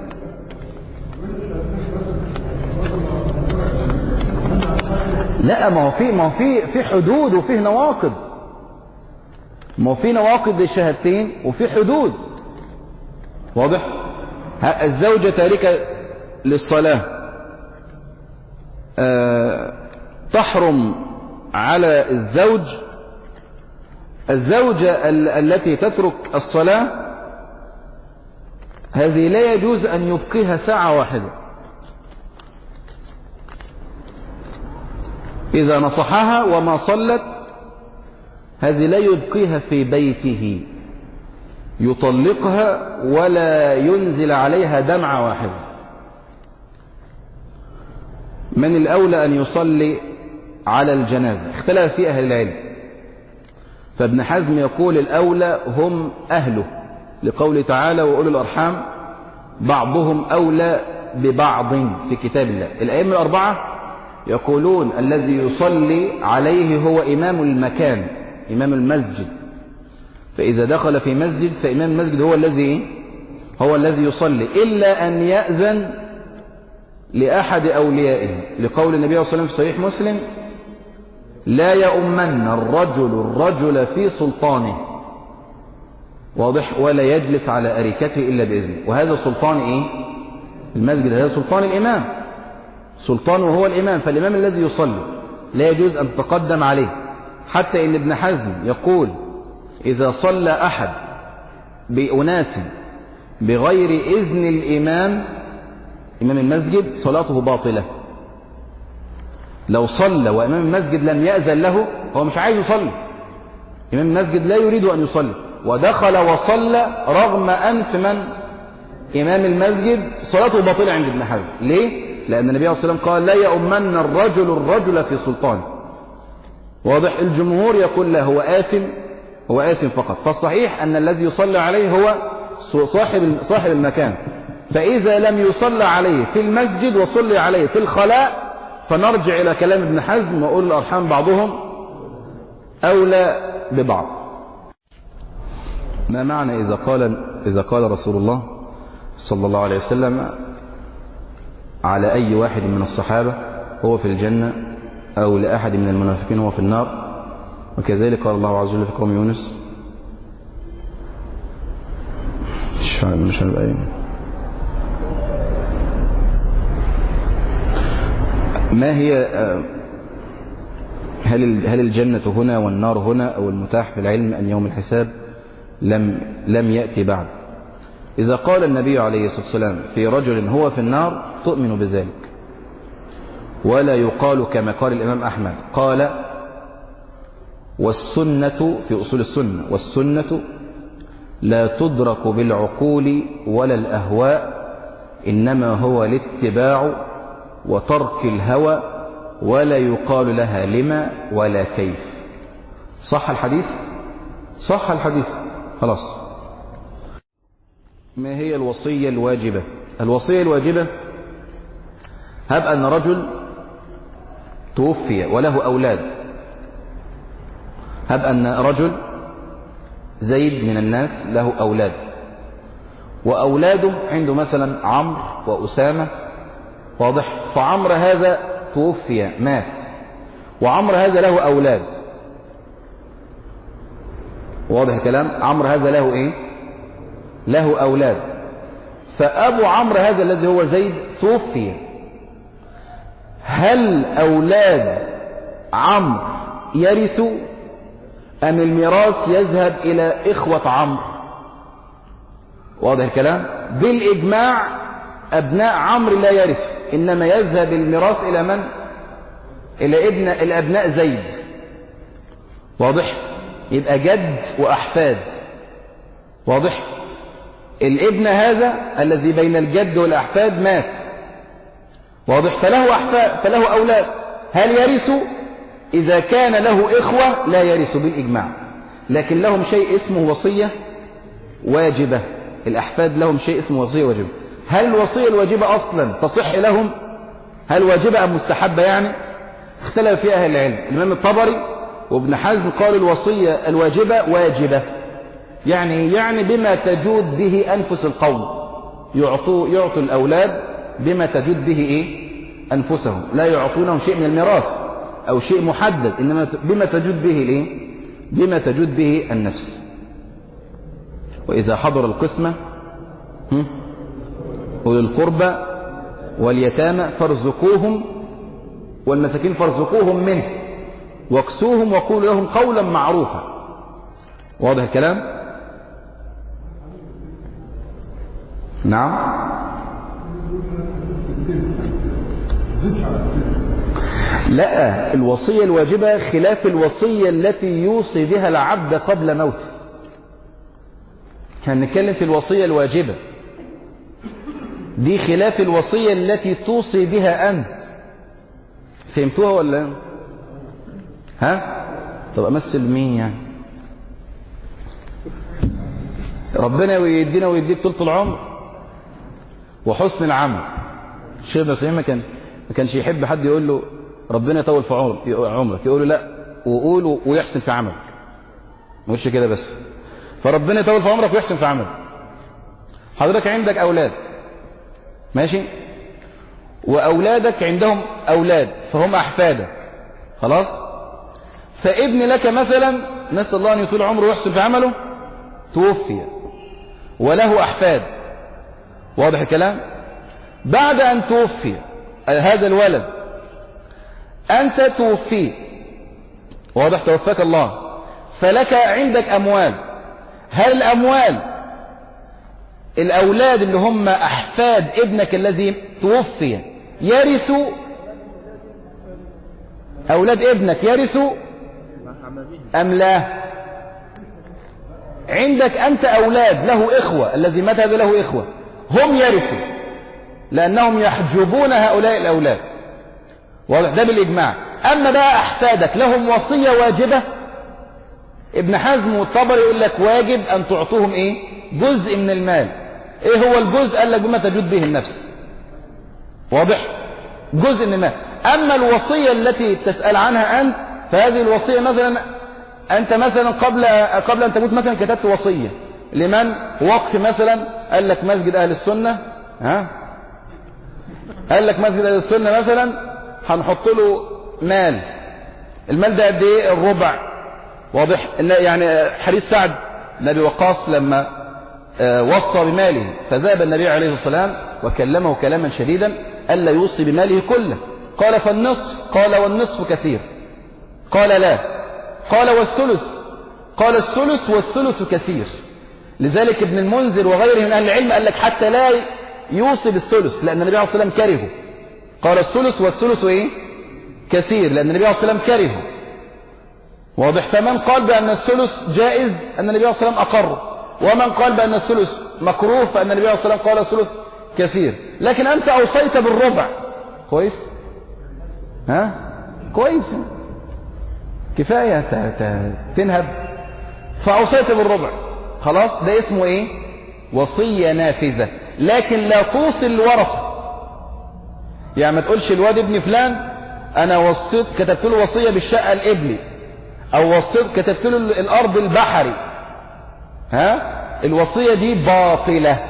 لا، ما هو في حدود وفيه نواقض، ما هو في نواقض للشهادتين وفي حدود. واضح؟ الزوجة تاركة للصلاة تحرم على الزوجة التي تترك الصلاة هذه لا يجوز أن يبقيها ساعة واحدة. إذا نصحها وما صلت هذه لا يبقيها في بيته، يطلقها ولا ينزل عليها دمعة واحدة. من الأولى أن يصلي على الجنازة؟ اختلف فيه أهل العلم، فابن حزم يقول الأولى هم أهله، لقوله تعالى وأولو الأرحام بعضهم أولى ببعض في كتاب الله. الأئمة الأربعة يقولون الذي يصلي عليه هو إمام المكان، إمام المسجد، فإذا دخل في مسجد فإمام المسجد هو الذي يصلي، إلا أن يأذن لأحد أوليائه، لقول النبي صلى الله عليه وسلم في صحيح مسلم لا يؤمن الرجل في سلطانه، واضح، ولا يجلس على أريكته إلا بإذنه. وهذا سلطان المسجد، هذا سلطان الإمام، سلطانه هو الإمام، فالإمام الذي يصلي لا يجوز أن تقدم عليه، حتى إن ابن حزم يقول إذا صلى أحد بأناس بغير إذن الإمام إمام المسجد صلاته باطلة. لو صلى وإمام المسجد لم يأذن له، هو مش عايز يصلي، إمام المسجد لا يريد أن يصلي ودخل وصلى رغم أنف من إمام المسجد، صلاته باطلة عند ابن حزم. ليه؟ لأن النبي صلى الله عليه وسلم قال لا يؤمن الرجل في سلطانه. واضح. الجمهور يقول لا، هو آثم فقط. فالصحيح أن الذي يصلى عليه هو صاحب المكان، فإذا لم يصلى عليه في المسجد وصلي عليه في الخلاء فنرجع إلى كلام ابن حزم وأولي الأرحام بعضهم أولى ببعض. ما معنى إذا قال رسول الله صلى الله عليه وسلم على أي واحد من الصحابة هو في الجنة، أو لأحد من المنافقين هو في النار؟ وكذلك قال الله عز وجل في قوم يونس مش هنبقى ما هي هل الجنة هنا والنار هنا، أو المتاح في العلم أن يوم الحساب لم يأتي بعد؟ إذا قال النبي عليه الصلاة والسلام في رجل هو في النار تؤمن بذلك، ولا يقال كما قال الإمام أحمد قال والسنة في أصول السنة، والسنة لا تدرك بالعقول ولا الأهواء، إنما هو الاتباع وترك الهوى، ولا يقال لها لما ولا كيف. صح الحديث؟ صح الحديث، خلاص. ما هي الوصية الواجبة؟ الوصية الواجبة هب أن رجل توفي وله أولاد، هب أن رجل زيد من الناس له أولاد، وأولاده عنده مثلا عمرو وأسامة، واضح، فعمرو هذا توفي مات، وعمرو هذا له أولاد، واضح الكلام، عمرو هذا له له أولاد، فأبو عمرو هذا الذي هو زيد توفي، هل أولاد عمرو يرثوا أم الميراث يذهب إلى إخوة عمرو؟ واضح الكلام. بالإجماع أبناء عمرو لا يرثوا، إنما يذهب الميراث إلى من؟ إلى أبناء زيد. واضح. يبقى جد وأحفاد. واضح. الابن هذا الذي بين الجد والأحفاد مات، واضح، فله أحفاد، فله أولاد، هل يرثوا؟ إذا كان له إخوة لا يرثوا بالإجماع، لكن لهم شيء اسمه وصية واجبة. الأحفاد لهم شيء اسمه وصية واجبة. هل الوصية الواجبة أصلا تصح لهم؟ هل واجبة أم مستحبة؟ يعني اختلف فيها أهل العلم. الإمام الطبري وابن حزم قال الوصية الواجبة واجبة، يعني بما تجود به أنفس القوم، يعطوا الأولاد بما تجود به أنفسهم، لا يعطونهم شيء من الميراث أو شيء محدد، إنما بما تجود به بما تجود به النفس. وإذا حضر القسمة أولي القربى واليتامى فارزقوهم، والمساكين فارزقوهم منه واكسوهم وقولوا لهم قولا معروفا. واضح الكلام؟ نعم. لا، الوصية الواجبة خلاف الوصية التي يوصي بها العبد قبل موته. هنتكلم في الوصية الواجبة دي خلاف الوصية التي توصي بها أنت. فهمتوها ولا؟ ها؟ طب أمثل مين يعني؟ ربنا يدينا ويديك طول العمر وحسن العمل. الشيخ نسيم ما كانش يحب حد يقول له ربنا يطول في عمرك، يقول له لا وقول ويحسن في عملك، ما يقولش كده بس. فربنا يطول في عمرك ويحسن في عملك. حضرتك عندك أولاد ماشي، وأولادك عندهم أولاد فهم أحفادك خلاص. فابن لك مثلا نسأل الله أن يطول عمره ويحسن في عمله توفي وله أحفاد، واضح الكلام؟ بعد أن توفي هذا الولد أنت توفي، واضح، توفاك الله، فلك عندك أموال. هل الأموال الأولاد اللي هم أحفاد ابنك الذي توفي يرثوا؟ أولاد ابنك يرثوا أم لا؟ عندك أنت أولاد له إخوة، الذي مات هذا له إخوة، هم يرثوا لأنهم يحجبون هؤلاء الأولاد، واضح، ده بالإجماع. أما بقى أحفادك لهم وصية واجبة، ابن حزم والطبري يقول لك واجب أن تعطوهم إيه؟ جزء من المال. إيه هو الجزء؟ قال لك بما تجود به النفس، واضح، جزء من المال. أما الوصية التي تسأل عنها أنت فهذه الوصية مثلا أنت مثلا قبل أن تموت مثلا كتبت وصية لمن وقف مثلا، قال لك مسجد أهل السنة، ها، قال لك مسجد أهل السنة مثلا هنحط له مال، المال ده قد ايه؟ الربع، واضح. يعني حديث سعد بن أبي وقاص لما وصى بماله فذهب النبي عليه الصلاة والسلام وكلمه كلاما شديدا ألا يوصي بماله كله. قال فالنصف؟ قال والنصف كثير. قال لا. قال والثلث؟ قال الثلث والثلث كثير. لذلك ابن المنذر وغيره من أهل العلم قال لك حتى لا يوصي بالثلث لأن النبي عليه الصلاة والسلام كرهه. قال الثلث والثلث ايه؟ كثير، لأن النبي عليه الصلاة والسلام كرهه، واضح. فمن قال بأن الثلث جائز أن النبي عليه الصلاة والسلام أقره، ومن قال بأن الثلث مكروه فأن النبي عليه الصلاة والسلام قال الثلث كثير. لكن أنت أوصيت بالربع، كويس، ها، كويس، كفاية تنهب، فأوصيت بالربع خلاص، ده اسمه ايه؟ وصية نافذة. لكن لا توصي الورثة، يعني ما تقولش الواد ابن فلان انا وصيت كتبت له وصية بالشقة الابلي، او وصيت كتبت له الارض البحري، ها، الوصية دي باطلة.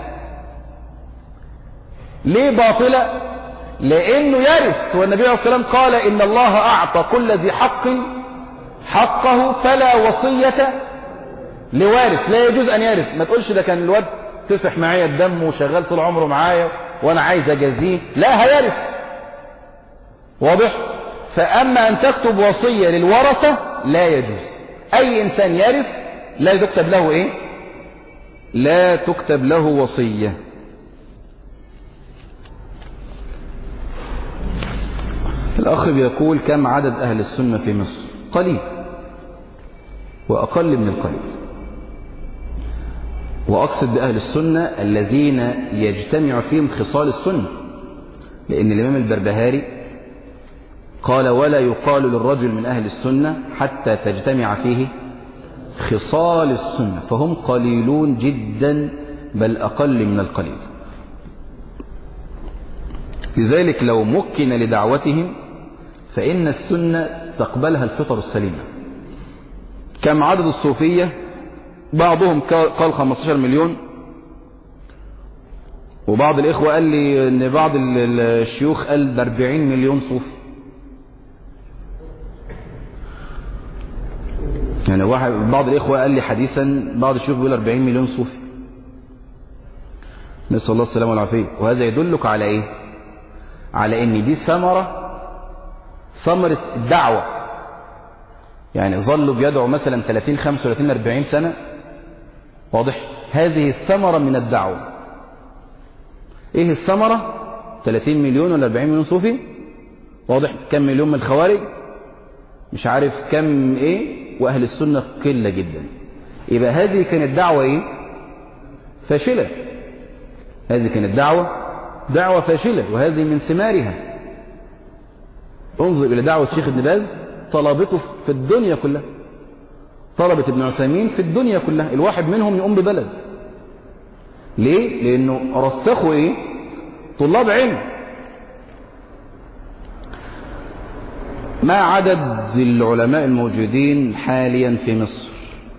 ليه باطلة؟ لانه يرث، والنبي عليه الصلاة والسلام قال ان الله اعطى كل ذي حق حقه فلا وصية لوارث. لا يجوز ان يرث. ما تقولش ده كان الواد تفح معايا الدم وشغال طول عمره معايا وانا عايز اجازيه، لا، هيرث، واضح. فاما ان تكتب وصية للورثة لا يجوز. اي انسان يرث لا تكتب له ايه؟ لا تكتب له وصية. الاخ بيقول كم عدد اهل السنة في مصر؟ قليل واقل من القليل. وأقصد بأهل السنة الذين يجتمع فيهم خصال السنة، لأن الإمام البربهاري قال ولا يقال للرجل من أهل السنة حتى تجتمع فيه خصال السنة، فهم قليلون جدا بل أقل من القليل. لذلك لو مكن لدعوتهم فإن السنة تقبلها الفطر السليمة. كم عدد الصوفية؟ بعضهم قال 15 مليون، وبعض الإخوة قال لي أن بعض الشيوخ قال ده 40 مليون صوفي. يعني بعض الإخوة قال لي حديثا بعض الشيوخ بيقول 40 مليون صوفي، نسأل الله السلامة والعافية. وهذا يدلك على إيه؟ على أن دي ثمرة الدعوة. يعني ظلوا بيدعوا مثلا 30 35 40 سنة، واضح. هذه الثمرة من الدعوة. ايه الثمرة؟ 30 مليون ولا 40 مليون صوفي، واضح؟ كم مليون من الخوارج، مش عارف كم ايه، واهل السنة قلة جدا. يبقى هذه كانت دعوة ايه؟ فاشلة. هذه كانت دعوة فاشلة، وهذه من ثمارها. انظر الى دعوة شيخ ابن باز، طلبته في الدنيا كلها، طلبة ابن عثيمين في الدنيا كلها، الواحد منهم يقوم ببلد. ليه؟ لانه رسخوا ايه؟ طلاب علم. ما عدد العلماء الموجودين حاليا في مصر؟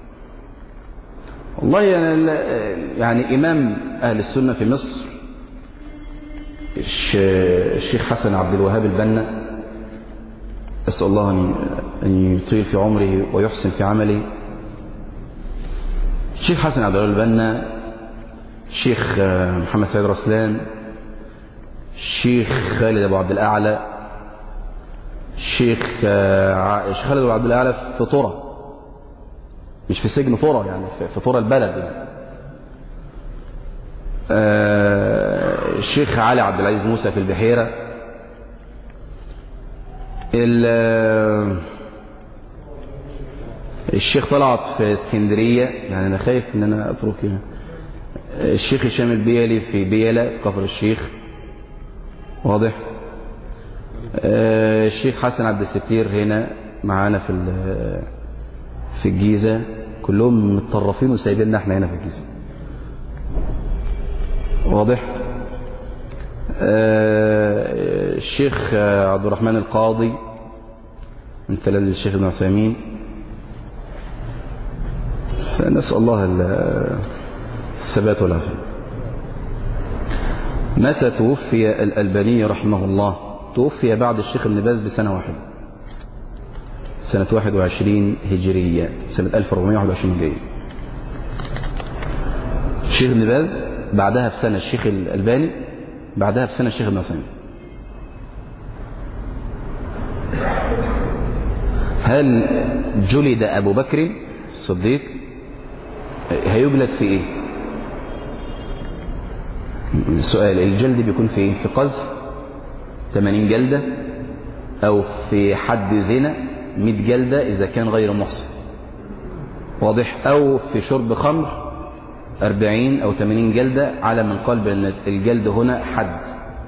والله يعني إمام أهل السنة في مصر الشيخ حسن عبد الوهاب البنا، أسأل الله أن يطيل في عمره ويحسن في عمله. الشيخ حسن عبد الوهاب البنا، الشيخ محمد سعيد رسلان، الشيخ خالد أبو عبد الأعلى، الشيخ خالد أبو عبد الأعلى في طرة، مش في سجن طرة، يعني في طرة البلد يعني. الشيخ علي عبد العزيز موسى في البحيرة. الشيخ طلعت في اسكندرية، يعني أنا خايف إن أنا أترك هنا. الشيخ هشام البيلي في بيلة في كفر الشيخ، واضح؟ الشيخ حسن عبد الستير هنا معانا في الجيزة، كلهم متطرفين وسايبيننا احنا هنا في الجيزة، واضح؟ الشيخ عبد الرحمن القاضي من تلاميذ الشيخ ابن عثيمين. فنسأل الله الثبات والعافية. متى توفي الألباني رحمه الله؟ توفي بعد الشيخ ابن باز بسنة واحدة، سنة 21 هجرية، سنة 1421 هجرية. الشيخ ابن باز بعدها بسنة الشيخ الألباني، بعدها بسنة الشيخ ابن عثيمين. هل جلد أبو بكر الصديق؟ هيجلد في ايه؟ السؤال، الجلد بيكون في ايه؟ في قذف 80 جلدة، او في حد زنا 100 جلدة اذا كان غير محصن، واضح؟ او في شرب خمر 40 او 80 جلدة، على من قال بان الجلد هنا حد.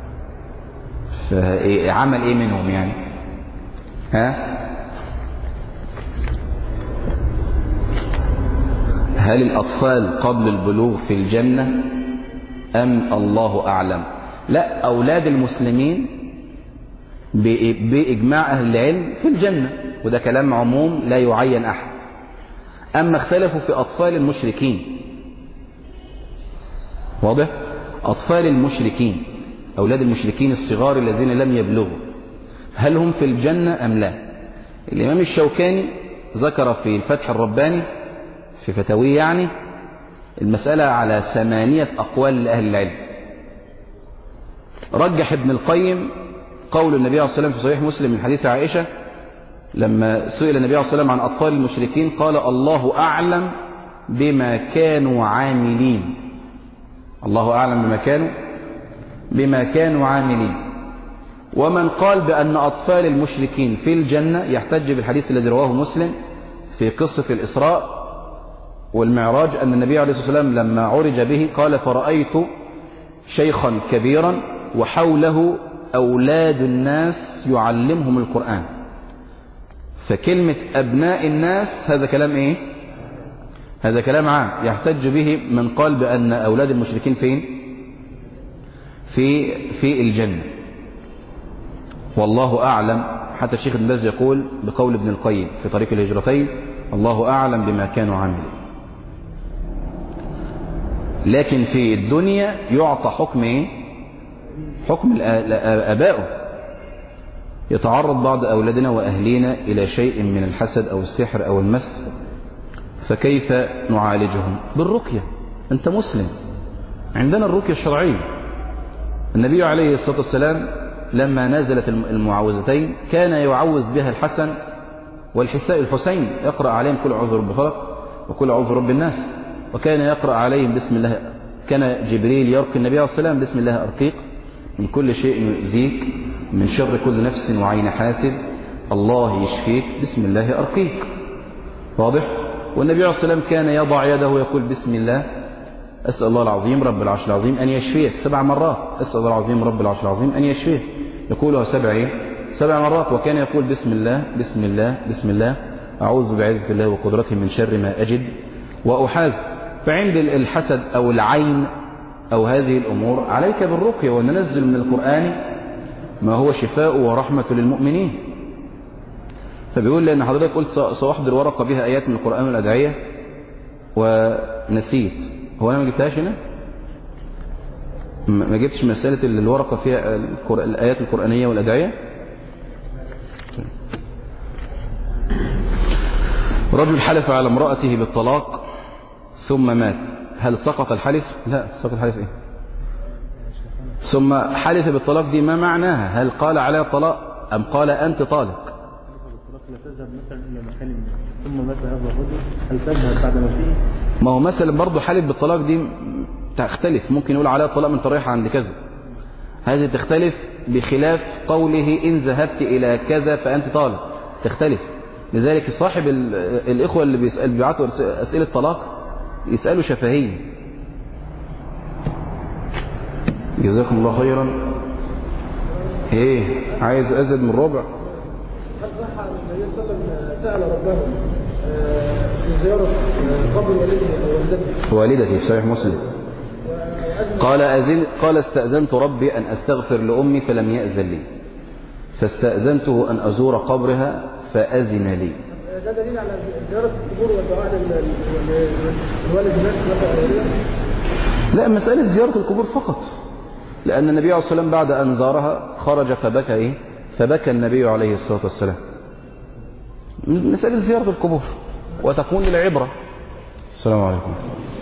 فعمل ايه منهم يعني؟ ها؟ هل الأطفال قبل البلوغ في الجنة أم الله أعلم؟ لا، أولاد المسلمين بإجماع أهل العلم في الجنة، وده كلام عموم لا يعين أحد. أما اختلفوا في أطفال المشركين، واضح؟ أطفال المشركين، أولاد المشركين الصغار الذين لم يبلغوا، هل هم في الجنة أم لا؟ الإمام الشوكاني ذكر في الفتح الرباني في فتاويه يعني المسألة على 8 أقوال لأهل العلم. رجح ابن القيم قول النبي عليه الصلاة والسلام في صحيح مسلم من حديث عائشة لما سئل النبي عليه الصلاة والسلام عن أطفال المشركين، قال الله أعلم بما كانوا عاملين. الله أعلم بما كانوا عاملين. ومن قال بأن أطفال المشركين في الجنة يحتج بالحديث الذي رواه مسلم في قصة الإسراء والمعراج، أن النبي عليه الصلاة والسلام لما عرج به قال: فرأيت شيخا كبيرا وحوله أولاد الناس يعلمهم القرآن. فكلمة أبناء الناس هذا كلام إيه؟ هذا كلام عام يحتج به من قال بأن أولاد المشركين فين؟ في الجنة. والله أعلم. حتى الشيخ ابن باز يقول بقول ابن القيم في طريق الهجرتين: الله أعلم بما كانوا عاملين. لكن في الدنيا يعطى حكم ايه؟ حكم آبائه. يتعرض بعض أولادنا وأهلينا إلى شيء من الحسد أو السحر أو المس، فكيف نعالجهم؟ بالرقية. أنت مسلم، عندنا الرقية الشرعية. النبي عليه الصلاة والسلام لما نزلت المعوذتين كان يعوذ بها الحسن والحسين، يقرأ عليهم كل أعوذ برب الفلق وكل أعوذ برب الناس، وكان يقرأ عليهم بسم الله. كان جبريل يرقي النبي عليه الصلاة والسلام: بسم الله أرقيك من كل شيء يؤذيك من شر كل نفس وعين حاسد، الله يشفيك، بسم الله أرقيك. واضح؟ والنبي عليه الصلاة والسلام كان يضع يده ويقول بسم الله أسأل الله العظيم رب العرش العظيم أن يشفيه 7 مرات. أسأل الله العظيم رب العرش العظيم أن يشفيه، يقولها 7 مرات. وكان يقول بسم الله بسم الله بسم الله أعوذ بعزة الله وقدرته من شر ما أجد وأحاذ. فعند الحسد أو العين أو هذه الأمور عليك بالرقية، وننزل من القرآن ما هو شفاء ورحمة للمؤمنين. فبيقول لأن حضرتك قلت سأحضر ورقة بها آيات من القرآن والأدعية ونسيت. هو أنا ما جبتهاش هنا؟ ما جبتش مسألة الورقة فيها الآيات القرآنية والأدعية؟ رجل حلف على امرأته بالطلاق ثم مات، هل سقط الحلف؟ لا، سقط الحلف ايه؟ ثم حلف بالطلاق دي ما معناها؟ هل قال عليها الطلاق أم قال أنت طالق؟ لا تذهب مثلا إلى مكان ثم مات هذا الرجل، هل تذهب بعد موته؟ ما هو مثلا برضه حلف بالطلاق دي تختلف، ممكن يقول عليها الطلاق من طريقها عند كذا، هذه تختلف بخلاف قوله إن ذهبت إلى كذا فأنت طالق، تختلف. لذلك صاحب الإخوة اللي بيبعتوا أسئلة طلاق يسألوا شفهيا. جزاكم الله خيرا. ايه عايز أزيد من ربع؟ هل صح أن النبي صلى الله عليه وسلم سأل ربه في زيارة قبر والدته والدتي في صحيح مسلم، قال استأذنت ربي أن أستغفر لأمي فلم يأذن لي، فاستأذنته أن أزور قبرها فأذن لي. ده دليل على زيارة القبور والدعاء للوالد هناك؟ لا، مسألة زيارة القبور فقط، لأن النبي عليه الصلاة والسلام بعد أن زارها خرج فبكى إيه؟ فبكى النبي عليه الصلاة والسلام. مسألة زيارة القبور وتكون للعبرة. السلام عليكم.